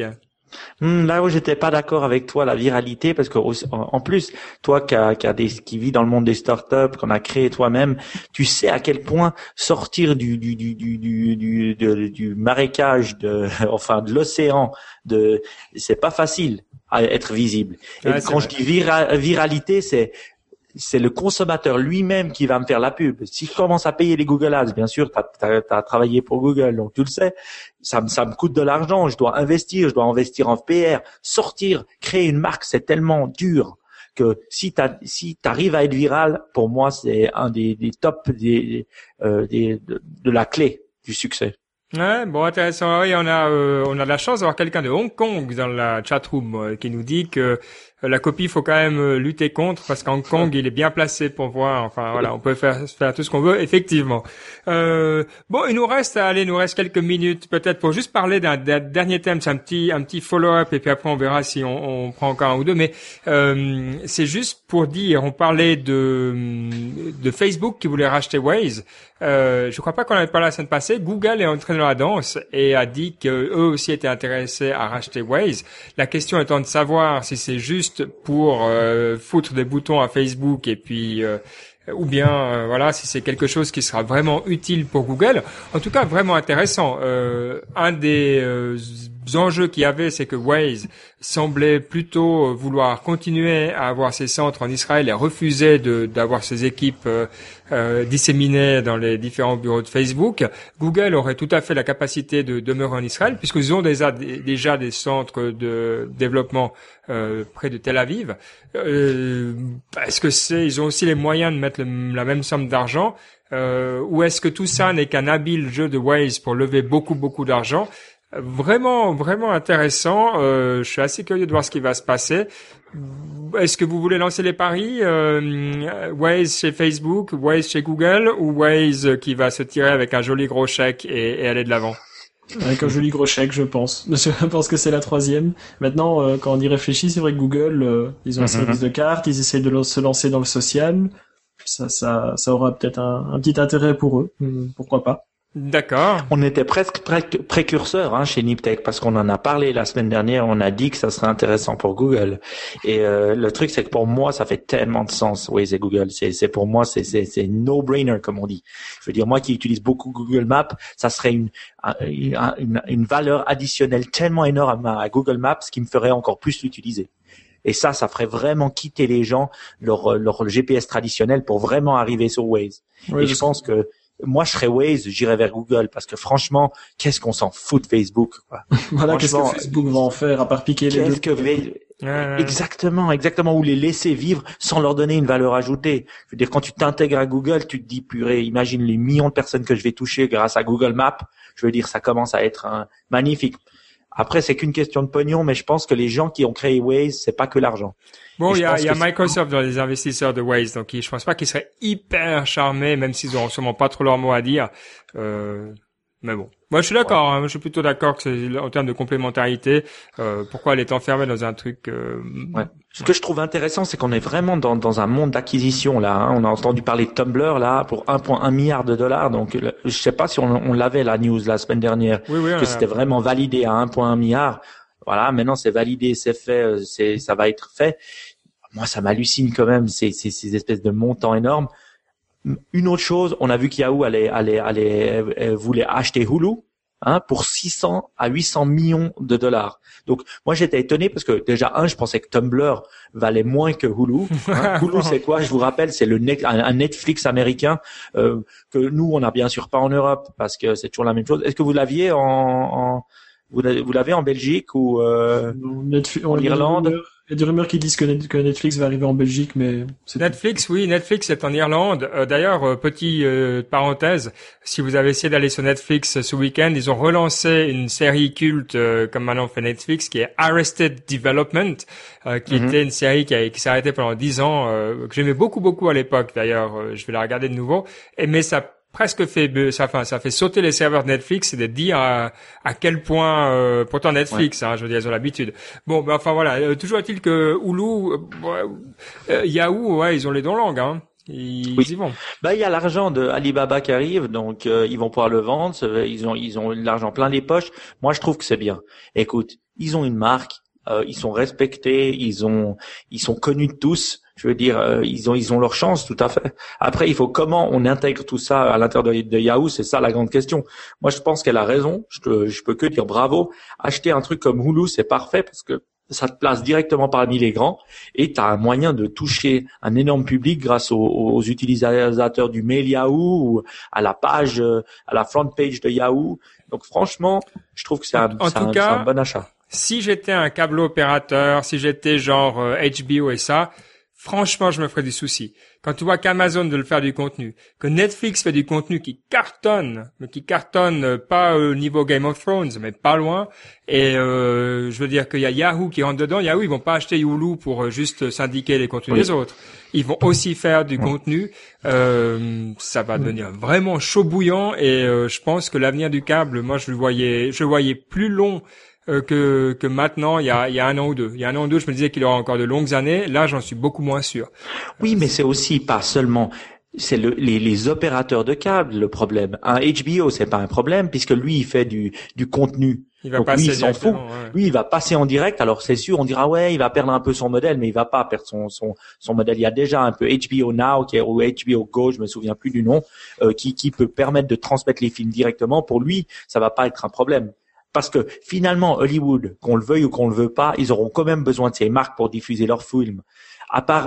Là où j'étais pas d'accord avec toi, la viralité, parce que en plus, toi qui a, qui a des, qui vit dans le monde des startups, qu'on a créé toi-même, tu sais à quel point sortir du du du du du du, du, du marécage, de enfin de l'océan, de c'est pas facile à être visible. Et ouais, quand je dis vira, viralité, c'est c'est le consommateur lui-même qui va me faire la pub. Si je commence à payer les Google Ads, bien sûr, tu as travaillé pour Google, donc tu le sais, ça me, ça me coûte de l'argent, je dois investir, je dois investir en P R, sortir, créer une marque, c'est tellement dur que si tu si t'arrives à être viral, pour moi, c'est un des, des tops des, euh, des, de, de la clé du succès. Ouais, bon, intéressant. Oui, on a, euh, on a de la chance d'avoir quelqu'un de Hong Kong dans la chatroom euh, qui nous dit que la copie, il faut quand même lutter contre parce qu'Hong Kong, il est bien placé pour voir. Enfin, voilà, on peut faire, faire tout ce qu'on veut, effectivement. Euh, bon, il nous reste, allez, il nous reste quelques minutes peut-être pour juste parler d'un, d'un dernier thème. C'est un petit, un petit follow-up et puis après on verra si on, on prend encore un ou deux. Mais euh, c'est juste pour dire, on parlait de, de Facebook qui voulait racheter Waze. Euh, je crois pas qu'on avait parlé la semaine passée. Google est entré dans la danse et a dit qu'eux aussi étaient intéressés à racheter Waze. La question étant de savoir si c'est juste pour euh, foutre des boutons à Facebook et puis euh, ou bien euh, voilà si c'est quelque chose qui sera vraiment utile pour Google. En tout cas, vraiment intéressant. Euh, un des euh, enjeux qu'il y avait, c'est que Waze semblait plutôt vouloir continuer à avoir ses centres en Israël et refuser de, d'avoir ses équipes euh, euh, disséminées dans les différents bureaux de Facebook. Google aurait tout à fait la capacité de demeurer en Israël puisqu'ils ont déjà, déjà des centres de développement euh, près de Tel Aviv. Euh, est-ce que c'est, ils ont aussi les moyens de mettre le, la même somme d'argent euh, ou est-ce que tout ça n'est qu'un habile jeu de Waze pour lever beaucoup, beaucoup d'argent? Vraiment, vraiment intéressant. Euh, je suis assez curieux de voir ce qui va se passer. Est-ce que vous voulez lancer les paris euh, Waze chez Facebook, Waze chez Google ou Waze qui va se tirer avec un joli gros chèque et, et aller de l'avant? Avec un joli gros chèque, je pense. Je pense que c'est la troisième. Maintenant, euh, quand on y réfléchit, c'est vrai que Google, euh, ils ont un service de cartes, ils essayent de lo- se lancer dans le social. Ça, ça, ça aura peut-être un, un petit intérêt pour eux. Hum, pourquoi pas. D'accord. On était presque pré- précurseurs hein, chez Niptech parce qu'on en a parlé la semaine dernière. On a dit que ça serait intéressant pour Google. Et euh, le truc, c'est que pour moi, ça fait tellement de sens. Waze et Google, c'est, c'est pour moi, c'est, c'est, c'est no-brainer comme on dit. Je veux dire, moi qui utilise beaucoup Google Maps, ça serait une, une, une, une valeur additionnelle tellement énorme à Google Maps qui me ferait encore plus l'utiliser. Et ça, ça ferait vraiment quitter les gens leur, leur G P S traditionnel pour vraiment arriver sur Waze. Oui, et je pense que moi, je serais Waze, j'irais vers Google parce que franchement, qu'est-ce qu'on s'en fout de Facebook, quoi. Voilà, qu'est-ce que Facebook va en faire à part piquer les Qu'est-ce deux. que ouais. Exactement, exactement, ou les laisser vivre sans leur donner une valeur ajoutée. Je veux dire, quand tu t'intègres à Google, tu te dis, purée, imagine les millions de personnes que je vais toucher grâce à Google Maps. Je veux dire, ça commence à être un magnifique. Après, c'est qu'une question de pognon, mais je pense que les gens qui ont créé Waze, c'est pas que l'argent. Bon, il y a, y a que Microsoft dans les investisseurs de Waze, donc je pense pas qu'ils seraient hyper charmés, même s'ils auront sûrement pas trop leur mot à dire. Euh, mais bon. Moi, je suis d'accord, ouais. hein, je suis plutôt d'accord que c'est, en termes de complémentarité, euh, pourquoi elle est enfermée dans un truc, euh, ouais. Ce que je trouve intéressant, c'est qu'on est vraiment dans, dans un monde d'acquisition, là, hein. On a entendu parler de Tumblr, là, pour un virgule un milliard de dollars. Donc, je sais pas si on, on l'avait, la news, la semaine dernière. Oui, oui, que c'était vraiment validé à un virgule un milliard. Voilà. Maintenant, c'est validé, c'est fait, c'est, ça va être fait. Moi, ça m'hallucine quand même, ces, ces, ces espèces de montants énormes. Une autre chose, on a vu qu'Yahoo allait, allait, allait, euh, voulait acheter Hulu, hein, pour six cents à huit cents millions de dollars. Donc, moi, j'étais étonné parce que déjà, un, je pensais que Tumblr valait moins que Hulu. Hein. Hulu, c'est quoi? Je vous rappelle, c'est le net, un Netflix américain, euh, que nous, on n'a bien sûr pas en Europe parce que c'est toujours la même chose. Est-ce que vous l'aviez en, en vous l'avez en Belgique ou, euh, Netflix, en Irlande? Il y a des rumeurs qui disent que Netflix va arriver en Belgique, mais c'est Netflix, oui, Netflix est en Irlande. Euh, d'ailleurs, euh, petit euh, parenthèse, si vous avez essayé d'aller sur Netflix ce week-end, ils ont relancé une série culte, euh, comme maintenant fait Netflix, qui est Arrested Development, euh, qui mm-hmm. était une série qui, a, qui s'est arrêtée pendant dix ans, euh, que j'aimais beaucoup, beaucoup à l'époque. D'ailleurs, euh, je vais la regarder de nouveau. Et mais ça presque fait ça enfin ça fait sauter les serveurs de Netflix, c'est de dire à, à quel point euh, pourtant Netflix ouais. hein, je veux dire ils ont l'habitude. Bon ben enfin voilà, euh, toujours est-il que Hulu euh, euh, Yahoo ouais, ils ont les dents longues hein. Ils oui. y vont. Bah il y a l'argent de Alibaba qui arrive, donc euh, ils vont pouvoir le vendre, ils ont ils ont l'argent plein les poches. Moi je trouve que c'est bien. Écoute, ils ont une marque, euh, ils sont respectés, ils ont ils sont connus de tous. Je veux dire, euh, ils ont ils ont leur chance, tout à fait. Après, il faut comment on intègre tout ça à l'intérieur de, de Yahoo, c'est ça la grande question. Moi, je pense qu'elle a raison. Je, te, je peux que dire bravo. Acheter un truc comme Hulu, c'est parfait parce que ça te place directement parmi les grands et tu as un moyen de toucher un énorme public grâce aux, aux utilisateurs du mail Yahoo ou à la page, à la front page de Yahoo. Donc, franchement, je trouve que c'est un, en c'est tout un, cas, c'est un bon achat. Si j'étais un câble opérateur, si j'étais genre euh, H B O et ça, franchement, je me ferais du souci. Quand tu vois qu'Amazon veut le faire du contenu, que Netflix fait du contenu qui cartonne, mais qui cartonne pas au niveau Game of Thrones, mais pas loin, et euh, je veux dire qu'il y a Yahoo qui rentre dedans. Yahoo, ils vont pas acheter Hulu pour juste syndiquer les contenus oui. des autres. Ils vont aussi faire du oui. contenu. Euh, ça va devenir vraiment chaud bouillant, et euh, je pense que l'avenir du câble, moi, je le voyais, je le voyais plus long. Euh, que que maintenant il y a il y a un an ou deux. Il y a un an ou deux, je me disais qu'il aurait encore de longues années. Là, j'en suis beaucoup moins sûr. Oui, mais c'est aussi pas seulement c'est le, les, les opérateurs de câbles le problème. Un H B O, c'est pas un problème puisque lui il fait du du contenu. Il va Donc passer lui, il s'en fout. Ouais. Lui, il va passer en direct. Alors c'est sûr, on dira ouais, il va perdre un peu son modèle, mais il va pas perdre son son son modèle. Il y a déjà un peu H B O Now qui est, ou H B O Go, je me souviens plus du nom, euh, qui qui peut permettre de transmettre les films directement. Pour lui, ça va pas être un problème. Parce que finalement, Hollywood, qu'on le veuille ou qu'on le veut pas, ils auront quand même besoin de ces marques pour diffuser leurs films. À part,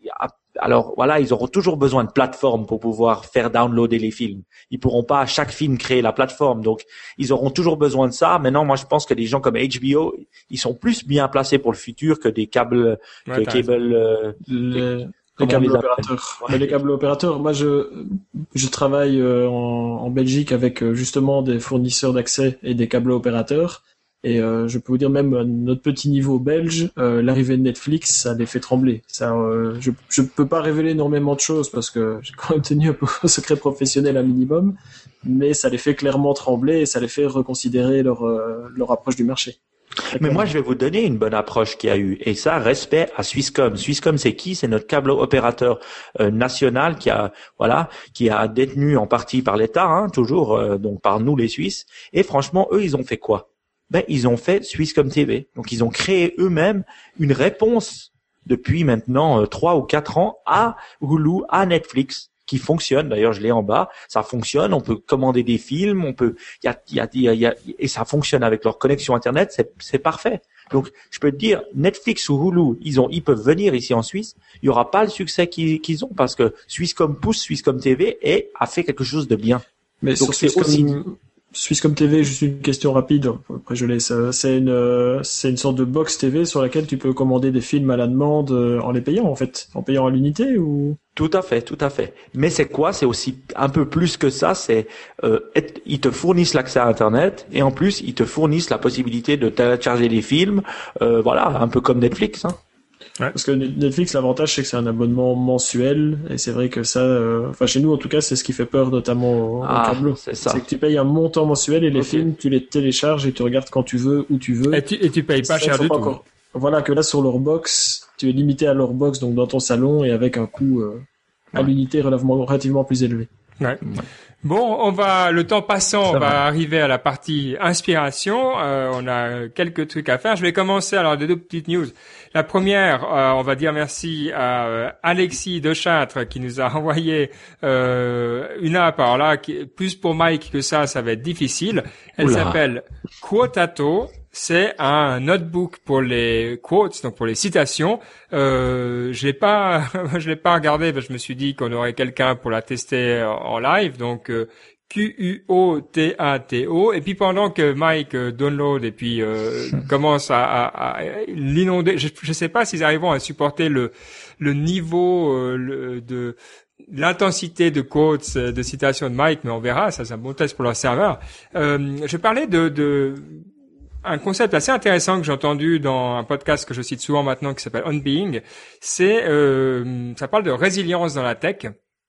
alors voilà, ils auront toujours besoin de plateformes pour pouvoir faire downloader les films. Ils pourront pas à chaque film créer la plateforme, donc ils auront toujours besoin de ça. Maintenant, moi, je pense que des gens comme H B O, ils sont plus bien placés pour le futur que des câbles, ouais, que cable. Euh, les... Les câbles opérateurs. Ouais. Les câbles opérateurs. Moi, je je travaille euh, en, en Belgique avec euh, justement des fournisseurs d'accès et des câbles opérateurs. Et euh, je peux vous dire même à notre petit niveau belge, euh, l'arrivée de Netflix, ça les fait trembler. Ça, euh, je je peux pas révéler énormément de choses parce que j'ai quand même tenu un peu au secret professionnel un minimum, mais ça les fait clairement trembler et ça les fait reconsidérer leur euh, leur approche du marché. Mais moi, je vais vous donner une bonne approche qu'il y a eu. Et ça, respect à Swisscom. Swisscom, c'est qui? C'est notre câble opérateur euh, national qui a, voilà, qui a détenu en partie par l'État, hein, toujours, euh, donc par nous les Suisses. Et franchement, eux, ils ont fait quoi? Ben, ils ont fait Swisscom T V. Donc, ils ont créé eux-mêmes une réponse depuis maintenant euh, trois ou quatre ans à Hulu, à Netflix, qui fonctionne. D'ailleurs, je l'ai en bas. Ça fonctionne. On peut commander des films. On peut, il y a, il y a, il y a, il y a, et ça fonctionne avec leur connexion Internet. C'est, c'est parfait. Donc, je peux te dire, Netflix ou Hulu, ils ont, ils peuvent venir ici en Suisse. Il y aura pas le succès qu'ils, qu'ils ont parce que Swisscom pousse Swisscom T V et a fait quelque chose de bien. Mais donc, sur c'est Swisscom, aussi... Swisscom T V, juste une question rapide. Après, je laisse. C'est une, c'est une sorte de box T V sur laquelle tu peux commander des films à la demande en les payant, en fait, en payant à l'unité ou? Tout à fait, tout à fait. Mais c'est quoi? C'est aussi un peu plus que ça. C'est euh, être, ils te fournissent l'accès à Internet et en plus ils te fournissent la possibilité de télécharger des films. Euh, voilà, un peu comme Netflix. Hein. Ouais. Parce que Netflix, l'avantage c'est que c'est un abonnement mensuel et c'est vrai que ça, euh, enfin chez nous en tout cas, c'est ce qui fait peur notamment au ah, câble. C'est ça. C'est que tu payes un montant mensuel et les okay. films tu les télécharges et tu regardes quand tu veux, où tu veux. Et tu, et tu payes pas cher du tout. Encore... Voilà que là sur leur box, tu es limité à leur box donc dans ton salon et avec un coût euh, à ouais. l'unité relativement, relativement plus élevé. Ouais. ouais. Bon, on va, le temps passant, on va, va arriver à la partie inspiration. Euh, on a quelques trucs à faire. Je vais commencer alors de deux petites news. La première, euh, on va dire merci à euh, Alexis Dechâtre qui nous a envoyé euh, une app. Alors là, qui, plus pour Mike que ça, ça va être difficile. Elle Oula. s'appelle Quotato. C'est un notebook pour les quotes, donc pour les citations. Euh, je l'ai pas, je l'ai pas regardé, parce que je me suis dit qu'on aurait quelqu'un pour la tester en live. Donc euh, Q U O T A T O. Et puis pendant que Mike euh, download et puis euh, commence à, à, à l'inonder, je, je sais pas s'ils arriveront à supporter le le niveau euh, le, de l'intensité de quotes, de citations de Mike, mais on verra. Ça, c'est un bon test pour leur serveur. Euh, je parlais de, de un concept assez intéressant que j'ai entendu dans un podcast que je cite souvent maintenant qui s'appelle On Being, c'est euh, ça parle de résilience dans la tech.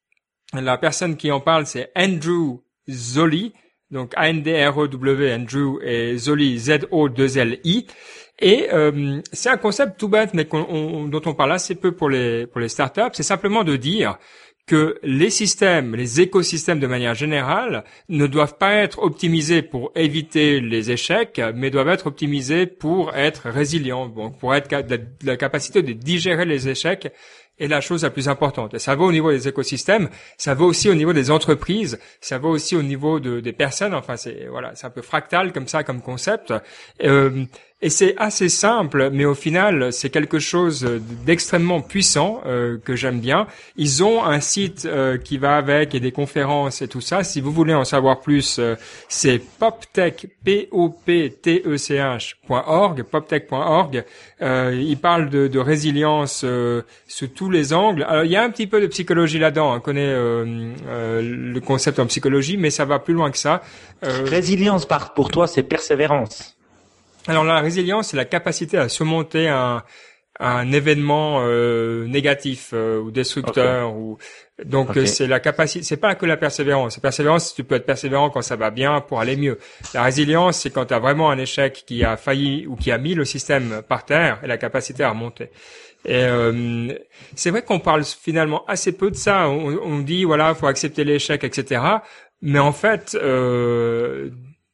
La personne qui en parle, c'est Andrew Zolli, donc A N D R O W, Andrew, et Zolli, Z O deux L I. Et euh, c'est un concept tout bête, mais qu'on, on, dont on parle assez peu pour les pour les startups. C'est simplement de dire que les systèmes, les écosystèmes de manière générale, ne doivent pas être optimisés pour éviter les échecs, mais doivent être optimisés pour être résilients, donc pour être de la capacité de digérer les échecs est la chose la plus importante. Et ça vaut au niveau des écosystèmes, ça vaut aussi au niveau des entreprises, ça vaut aussi au niveau de, des personnes. Enfin, c'est voilà, c'est un peu fractal comme ça, comme concept. Euh, Et c'est assez simple, mais au final, c'est quelque chose d'extrêmement puissant euh, que j'aime bien. Ils ont un site euh, qui va avec et des conférences et tout ça. Si vous voulez en savoir plus, euh, c'est poptech, P O P T E C H point org, poptech point org. Euh, ils parlent de, de résilience euh, sous tous les angles. Alors, il y a un petit peu de psychologie là-dedans. On connaît euh, euh, le concept en psychologie, mais ça va plus loin que ça. Euh, résilience, par, pour toi, c'est persévérance. Alors la résilience, c'est la capacité à surmonter un, un événement euh, négatif euh, ou destructeur. Okay. Ou donc okay. c'est la capacité. C'est pas que la persévérance. La persévérance, tu peux être persévérant quand ça va bien pour aller mieux. La résilience, c'est quand tu as vraiment un échec qui a failli ou qui a mis le système par terre et la capacité à remonter. Et euh, c'est vrai qu'on parle finalement assez peu de ça. On, on dit voilà, faut accepter l'échec, et cetera. Mais en fait. Euh,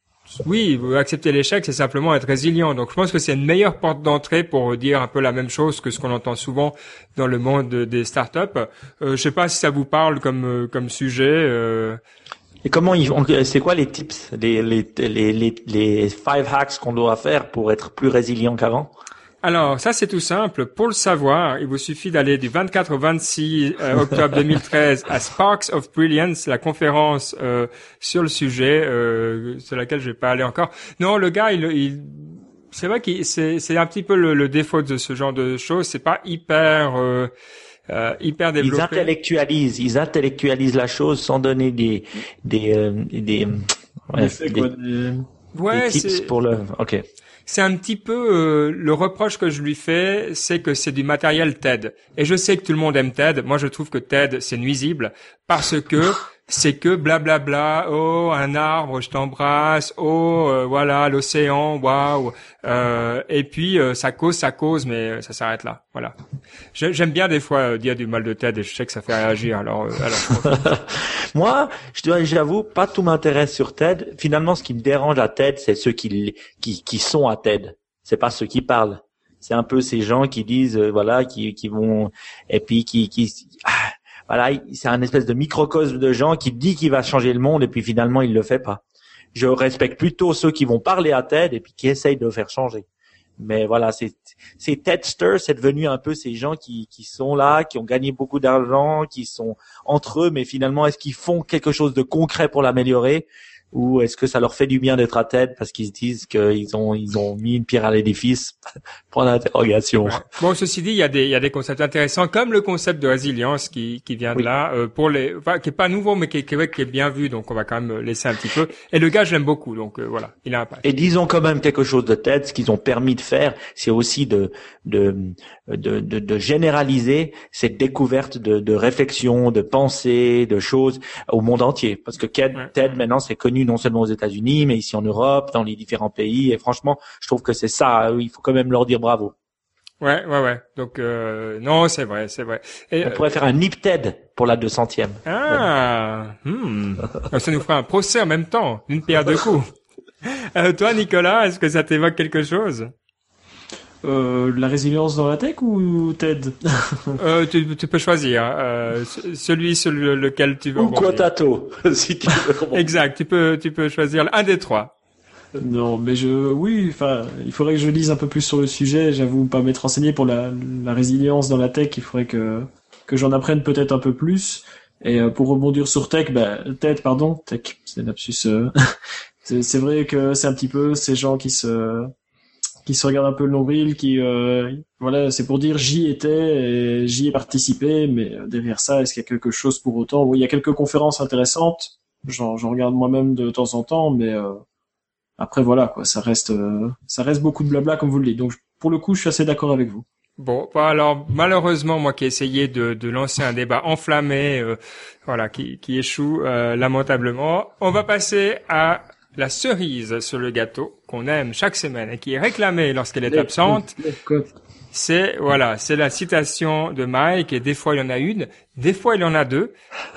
Oui, accepter l'échec, c'est simplement être résilient. Donc, je pense que c'est une meilleure porte d'entrée pour dire un peu la même chose que ce qu'on entend souvent dans le monde des startups. Euh, je sais pas si ça vous parle comme comme sujet. Euh... Et comment ils, c'est quoi les tips, les les les les les five hacks qu'on doit faire pour être plus résilient qu'avant? Alors, ça, c'est tout simple. Pour le savoir, il vous suffit d'aller du vingt-quatre au vingt-six euh, octobre deux mille treize à Sparks of Brilliance, la conférence euh, sur le sujet, euh, sur laquelle je vais pas aller encore. Non, le gars, il, il c'est vrai que c'est, c'est un petit peu le, le défaut de ce genre de choses. C'est pas hyper, euh, euh, hyper développé. Ils intellectualisent, ils intellectualisent la chose sans donner des, des, euh, des, ouais, des, des... Ouais, des tips c'est... pour le. Ok. C'est un petit peu euh, le reproche que je lui fais, c'est que c'est du matériel TED. Et je sais que tout le monde aime TED. Moi, je trouve que TED, c'est nuisible parce que c'est que blablabla. Bla bla. Oh, un arbre, je t'embrasse. Oh, euh, voilà, l'océan, waouh. Euh, et puis, euh, ça cause, ça cause, mais ça s'arrête là. Voilà. Je, j'aime bien des fois euh, dire du mal de TED et je sais que ça fait réagir. Alors, euh, alors je profite. Moi, je dois, j'avoue, pas tout m'intéresse sur TED. Finalement, ce qui me dérange à TED, c'est ceux qui, qui, qui sont à TED. C'est pas ceux qui parlent. C'est un peu ces gens qui disent, euh, voilà, qui, qui vont, et puis qui, qui, ah, voilà, c'est un espèce de microcosme de gens qui dit qu'il va changer le monde et puis finalement il le fait pas. Je respecte plutôt ceux qui vont parler à TED et puis qui essayent de le faire changer. Mais voilà, c'est, c'est TEDster, c'est devenu un peu ces gens qui, qui sont là, qui ont gagné beaucoup d'argent, qui sont entre eux, mais finalement, est-ce qu'ils font quelque chose de concret pour l'améliorer? Ou est-ce que ça leur fait du bien d'être à TED parce qu'ils se disent qu'ils ont ils ont mis une pierre à l'édifice? Point d'interrogation. Ouais. Bon, ceci dit, il y a des il y a des concepts intéressants comme le concept de résilience qui qui vient de Oui. là euh, pour les enfin qui est pas nouveau mais qui est, qui est qui est bien vu, donc on va quand même laisser un petit peu. Et le gars, je l'aime beaucoup, donc euh, voilà, il a un impact. Et disons quand même quelque chose de TED, ce qu'ils ont permis de faire, c'est aussi de de de de, de généraliser cette découverte de, de réflexion, de pensée, de choses au monde entier. Parce que TED, Ouais. TED maintenant c'est connu non seulement aux États-Unis, mais ici en Europe, dans les différents pays. Et franchement, je trouve que c'est ça. Il faut quand même leur dire bravo. Ouais, ouais, ouais. Donc euh, non, c'est vrai, c'est vrai. Et, On pourrait faire un Nip TED pour la deux centième. ah, hmm. Ça nous fera un procès en même temps, d'une pierre deux coups. Euh, toi, Nicolas, est-ce que ça t'évoque quelque chose? Euh, la résilience dans la tech ou TED? euh, tu, tu peux choisir euh, celui sur le- lequel tu veux. Ou rebondir. Quotato, si tu veux. Exact. Tu peux, tu peux choisir un des trois. Non, mais je, oui, enfin, il faudrait que je lise un peu plus sur le sujet. J'avoue pas m'être renseigné pour la, la résilience dans la tech. Il faudrait que que j'en apprenne peut-être un peu plus. Et euh, pour rebondir sur tech, bah, TED, pardon, tech, c'est un lapsus. Euh, c'est, c'est vrai que c'est un petit peu ces gens qui se qui se regardent un peu le nombril, qui, euh, voilà, c'est pour dire j'y étais et j'y ai participé, mais euh, derrière ça, est-ce qu'il y a quelque chose pour autant? Oui, il y a quelques conférences intéressantes. J'en, j'en regarde moi-même de temps en temps, mais euh, après voilà quoi, ça reste euh, ça reste beaucoup de blabla comme vous le dites. Donc pour le coup, je suis assez d'accord avec vous. Bon, bah alors malheureusement, moi qui ai essayé de, de lancer un débat enflammé, euh, voilà, qui, qui échoue euh, lamentablement, on va passer à la cerise sur le gâteau qu'on aime chaque semaine et qui est réclamée lorsqu'elle est absente. C'est voilà, c'est la citation de Mike et des fois il y en a une, des fois il y en a deux,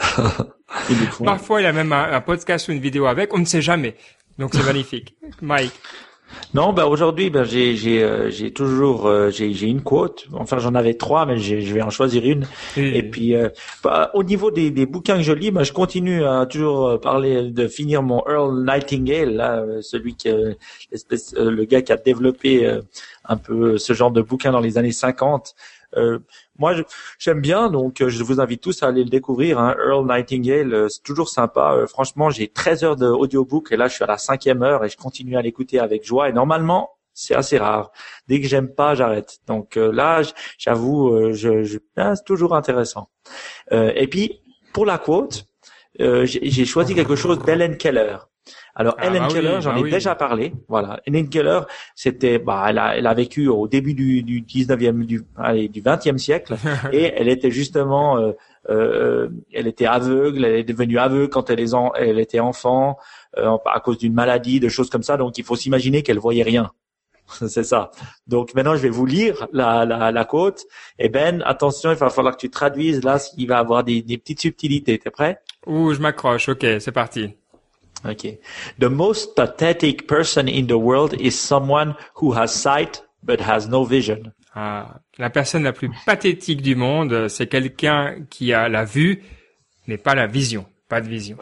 Et des fois, parfois il y a même un, un podcast ou une vidéo avec, on ne sait jamais. Donc c'est magnifique. Mike. Non, bah aujourd'hui, ben j'ai j'ai euh, j'ai toujours euh, j'ai j'ai une quote. Enfin, j'en avais trois, mais j'ai, je vais en choisir une. Et, Et puis, euh, bah, au niveau des, des bouquins que je lis, bah, je continue à toujours euh, parler de finir mon Earl Nightingale, là, euh, celui qui, euh, l'espèce, euh, le gars qui a développé euh, un peu ce genre de bouquin dans les années cinquante. Euh, moi, je- j'aime bien, donc euh, je vous invite tous à aller le découvrir. Hein. Earl Nightingale, euh, c'est toujours sympa. Euh, franchement, j'ai treize heures d'audiobook et là, je suis à la cinquième heure et je continue à l'écouter avec joie. Et normalement, c'est assez rare. Dès que j'aime pas, j'arrête. Donc euh, là, j- j'avoue, euh, je, je, ah, c'est toujours intéressant. Euh, et puis, pour la quote, euh, j'ai j'ai choisi quelque chose d'Helen Keller. Alors, Ah, Helen bah oui, Keller, j'en bah ai oui. déjà parlé. Voilà, Helen Keller, c'était, bah, elle a, elle a vécu au début du, du dix-neuvième, du, allez, du vingtième siècle, et elle était justement, euh, euh, elle était aveugle, elle est devenue aveugle quand elle, est en- elle était enfant, euh, à cause d'une maladie, de choses comme ça. Donc, il faut s'imaginer qu'elle voyait rien. C'est ça. Donc maintenant, je vais vous lire la, la, la quote. Et Ben, attention, il va falloir que tu traduises là, il va avoir des, des petites subtilités. T'es prêt? ouh, je m'accroche. Ok, c'est parti. Okay. The most pathetic person in the world is someone who has sight but has no vision. Ah, la personne la plus pathétique du monde, c'est quelqu'un qui a la vue, mais pas la vision. Pas de vision.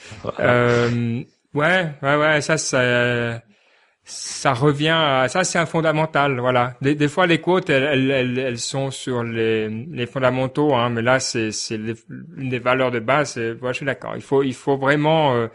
Euh, ouais, ouais, ouais, ça, ça, ça revient à, ça, c'est un fondamental, voilà. Des, des fois, les quotes, elles, elles, elles, elles sont sur les, les fondamentaux, hein, mais là, c'est, c'est les, une des valeurs de base. C'est, ouais, je suis d'accord. Il faut, il faut vraiment euh,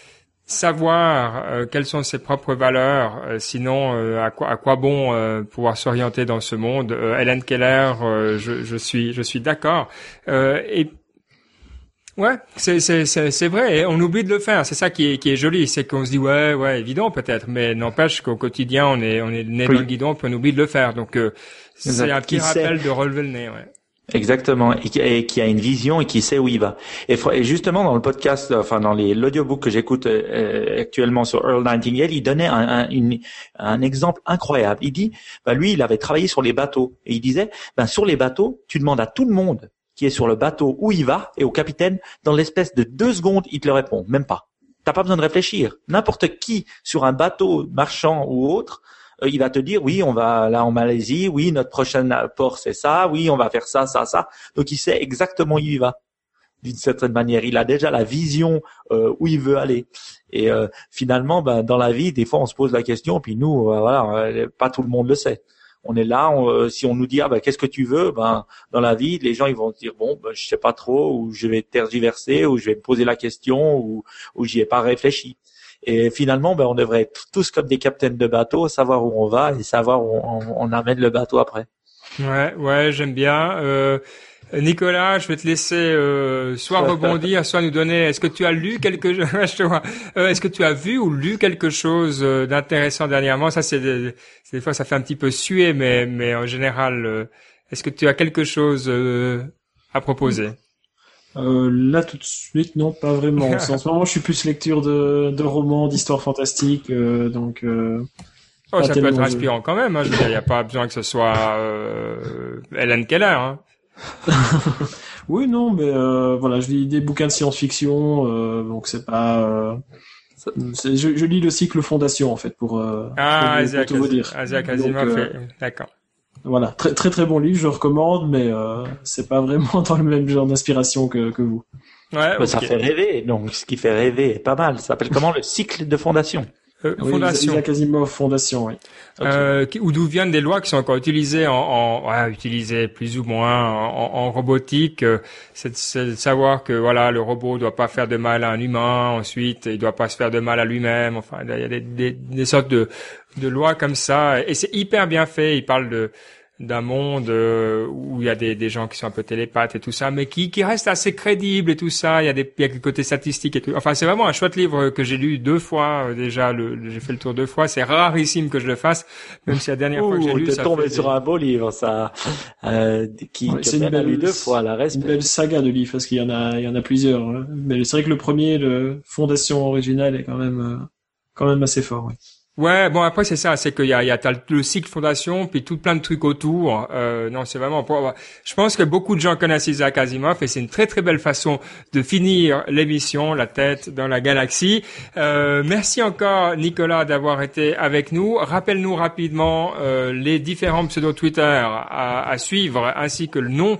savoir euh, quelles sont ses propres valeurs, euh, sinon, euh, à quoi, à quoi bon euh, pouvoir s'orienter dans ce monde. Euh, Helen Keller, euh, je, je suis, je suis d'accord. Euh, et Ouais, c'est c'est c'est c'est vrai. Et on oublie de le faire. C'est ça qui est qui est joli, c'est qu'on se dit ouais ouais évident peut-être, mais n'empêche qu'au quotidien on est on est né oui. dans le guidon puis on oublie de le faire. Donc euh, c'est Exact. un petit Qui rappel sait. de relever le nez. Ouais. Exactement, et qui, et qui a une vision et qui sait où il va. Et, et justement dans le podcast, enfin dans les l'audiobook que j'écoute euh, actuellement sur Earl Nightingale, il donnait un, un, une, un exemple incroyable. Il dit, bah lui, il avait travaillé sur les bateaux et il disait, ben sur les bateaux, tu demandes à tout le monde qui est sur le bateau où il va et au capitaine, dans l'espèce de deux secondes, il te le répond, même pas. T'as pas besoin de réfléchir. N'importe qui sur un bateau marchand ou autre, il va te dire, oui, on va là en Malaisie, oui, notre prochain port c'est ça, oui, on va faire ça, ça, ça. Donc il sait exactement où il va, d'une certaine manière. Il a déjà la vision euh, où il veut aller. Et euh, finalement, ben, dans la vie, des fois, on se pose la question, puis nous, euh, voilà, euh, pas tout le monde le sait. On est là, on, euh, si on nous dit, ah, ben, qu'est-ce que tu veux, ben, dans la vie, les gens ils vont se dire, bon, ben, je sais pas trop, ou je vais tergiverser, ou je vais me poser la question, ou, ou j'y ai pas réfléchi. Et finalement, ben, on devrait être tous comme des capitaines de bateau, savoir où on va et savoir où on, on amène le bateau après. Ouais, ouais, j'aime bien. Euh, Nicolas, je vais te laisser euh, soit rebondir, soit nous donner. Est-ce que tu as lu quelque chose je te vois. Euh, Est-ce que tu as vu ou lu quelque chose euh, d'intéressant dernièrement? Ça, c'est des, des fois, ça fait un petit peu suer, mais mais en général, euh, est-ce que tu as quelque chose euh, à proposer? Euh, là tout de suite non, pas vraiment. En ce moment je suis plus lecture de, de romans, d'histoires fantastiques, euh, donc euh, oh, ça peut être de... inspirant quand même, hein. Je veux dire, il n'y a pas besoin que ce soit euh, Helen Keller, hein. Oui, non, mais euh, voilà, je lis des bouquins de science-fiction, euh, donc c'est pas euh, c'est, je, je lis le cycle Fondation en fait pour euh, ah, pour, Isaac, pour tout vous dire. Isaac Asimov, donc, euh, d'accord. Voilà, très très très bon livre, je le recommande, mais euh, c'est pas vraiment dans le même genre d'inspiration que que vous. Ouais, okay. Ça fait rêver, donc ce qui fait rêver est pas mal. Ça s'appelle comment, le cycle de Fondation? Euh, oui, Fondation. Isaac Asimov, Fondation, oui. Okay. Euh, ou d'où viennent des lois qui sont encore utilisées en, en ouais, utilisées plus ou moins en, en robotique. C'est, c'est de savoir que voilà, le robot doit pas faire de mal à un humain. Ensuite, il doit pas se faire de mal à lui-même. Enfin, il y a des, des, des sortes de, de lois comme ça, et c'est hyper bien fait. Il parle de d'un monde euh, où il y a des, des gens qui sont un peu télépathes et tout ça, mais qui, qui restent assez crédibles et tout ça. Il y a des, il y a des côtés statistiques et tout. Enfin, c'est vraiment un chouette livre que j'ai lu deux fois euh, déjà. Le, j'ai fait le tour deux fois. C'est rarissime que je le fasse, même si la dernière Ouh, fois que j'ai lu, t'es ça tombé fait sur des... un beau livre, ça. Euh, qui, ouais, qui c'est une belle, lu deux fois. La reste. Une belle saga de livres parce qu'il y en a, il y en a plusieurs. Hein. Mais c'est vrai que le premier, le Fondation original, est quand même, euh, quand même assez fort. Ouais. Ouais, bon après c'est ça, c'est qu'il y a, il y a t'as le cycle Fondation, puis tout plein de trucs autour. Euh, non, c'est vraiment. Pour, je pense que beaucoup de gens connaissent Isaac Asimov et c'est une très très belle façon de finir l'émission, la tête dans la galaxie. Euh, merci encore Nicolas d'avoir été avec nous. Rappelle-nous rapidement euh, les différents pseudos Twitter à, à suivre, ainsi que le nom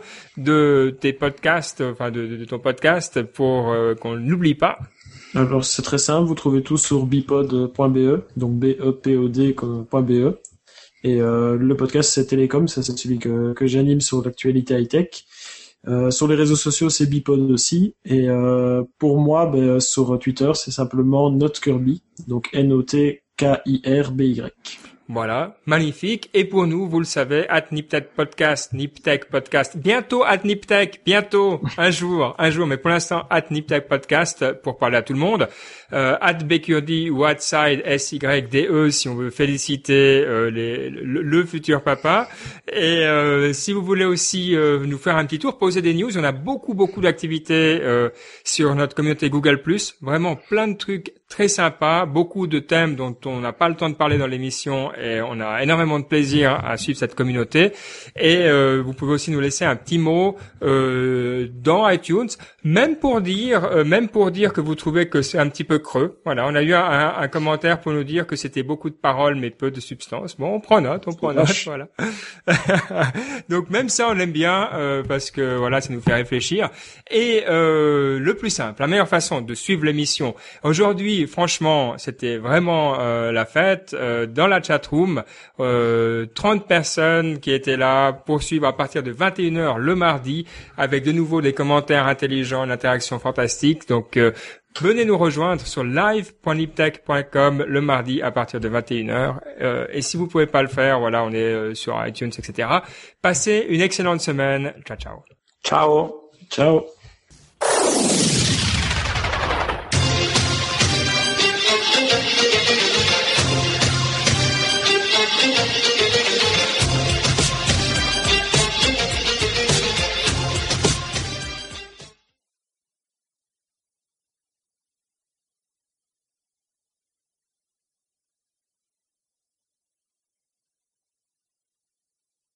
de tes podcasts, enfin de, de, de ton podcast, pour euh, qu'on n'oublie pas. Alors c'est très simple, vous trouvez tout sur bipod point b e, donc b e p o d point b e. Et euh, le podcast c'est Télécom, ça c'est celui que, que j'anime sur l'actualité high-tech. Euh, sur les réseaux sociaux c'est Bipod aussi. Et euh, pour moi, ben, sur Twitter c'est simplement NotKirby, donc N O T K I R B Y. Voilà, magnifique. Et pour nous, vous le savez, at Niptech Podcast, Niptech Podcast. Bientôt at Niptech, bientôt, un jour, un jour. Mais pour l'instant, at Niptech Podcast pour parler à tout le monde. Euh, at Bekurdi ou at Side S Y D E si on veut féliciter euh, les, le, le futur papa. Et euh, si vous voulez aussi euh, nous faire un petit tour, poser des news. On a beaucoup, beaucoup d'activités euh, sur notre communauté Google plus. Vraiment plein de trucs très sympas, beaucoup de thèmes dont on n'a pas le temps de parler dans l'émission et on a énormément de plaisir à suivre cette communauté. Et euh, vous pouvez aussi nous laisser un petit mot euh, dans iTunes, même pour dire, euh, même pour dire que vous trouvez que c'est un petit peu creux. Voilà, on a eu un, un commentaire pour nous dire que c'était beaucoup de paroles mais peu de substance. Bon, on prend note, on prend note, voilà. Donc même ça, on aime bien euh, parce que voilà, ça nous fait réfléchir. Et euh, le plus simple, la meilleure façon de suivre l'émission aujourd'hui. Franchement, c'était vraiment euh, la fête. Euh, dans la chatroom, euh, trente personnes qui étaient là pour suivre à partir de vingt et une heures le mardi, avec de nouveau des commentaires intelligents, une interaction fantastique. Donc, euh, venez nous rejoindre sur live point niptech point com le mardi à partir de vingt et une heures. Euh, et si vous pouvez pas le faire, voilà, on est euh, sur iTunes, et cetera. Passez une excellente semaine. Ciao, ciao. Ciao. Ciao. Ciao.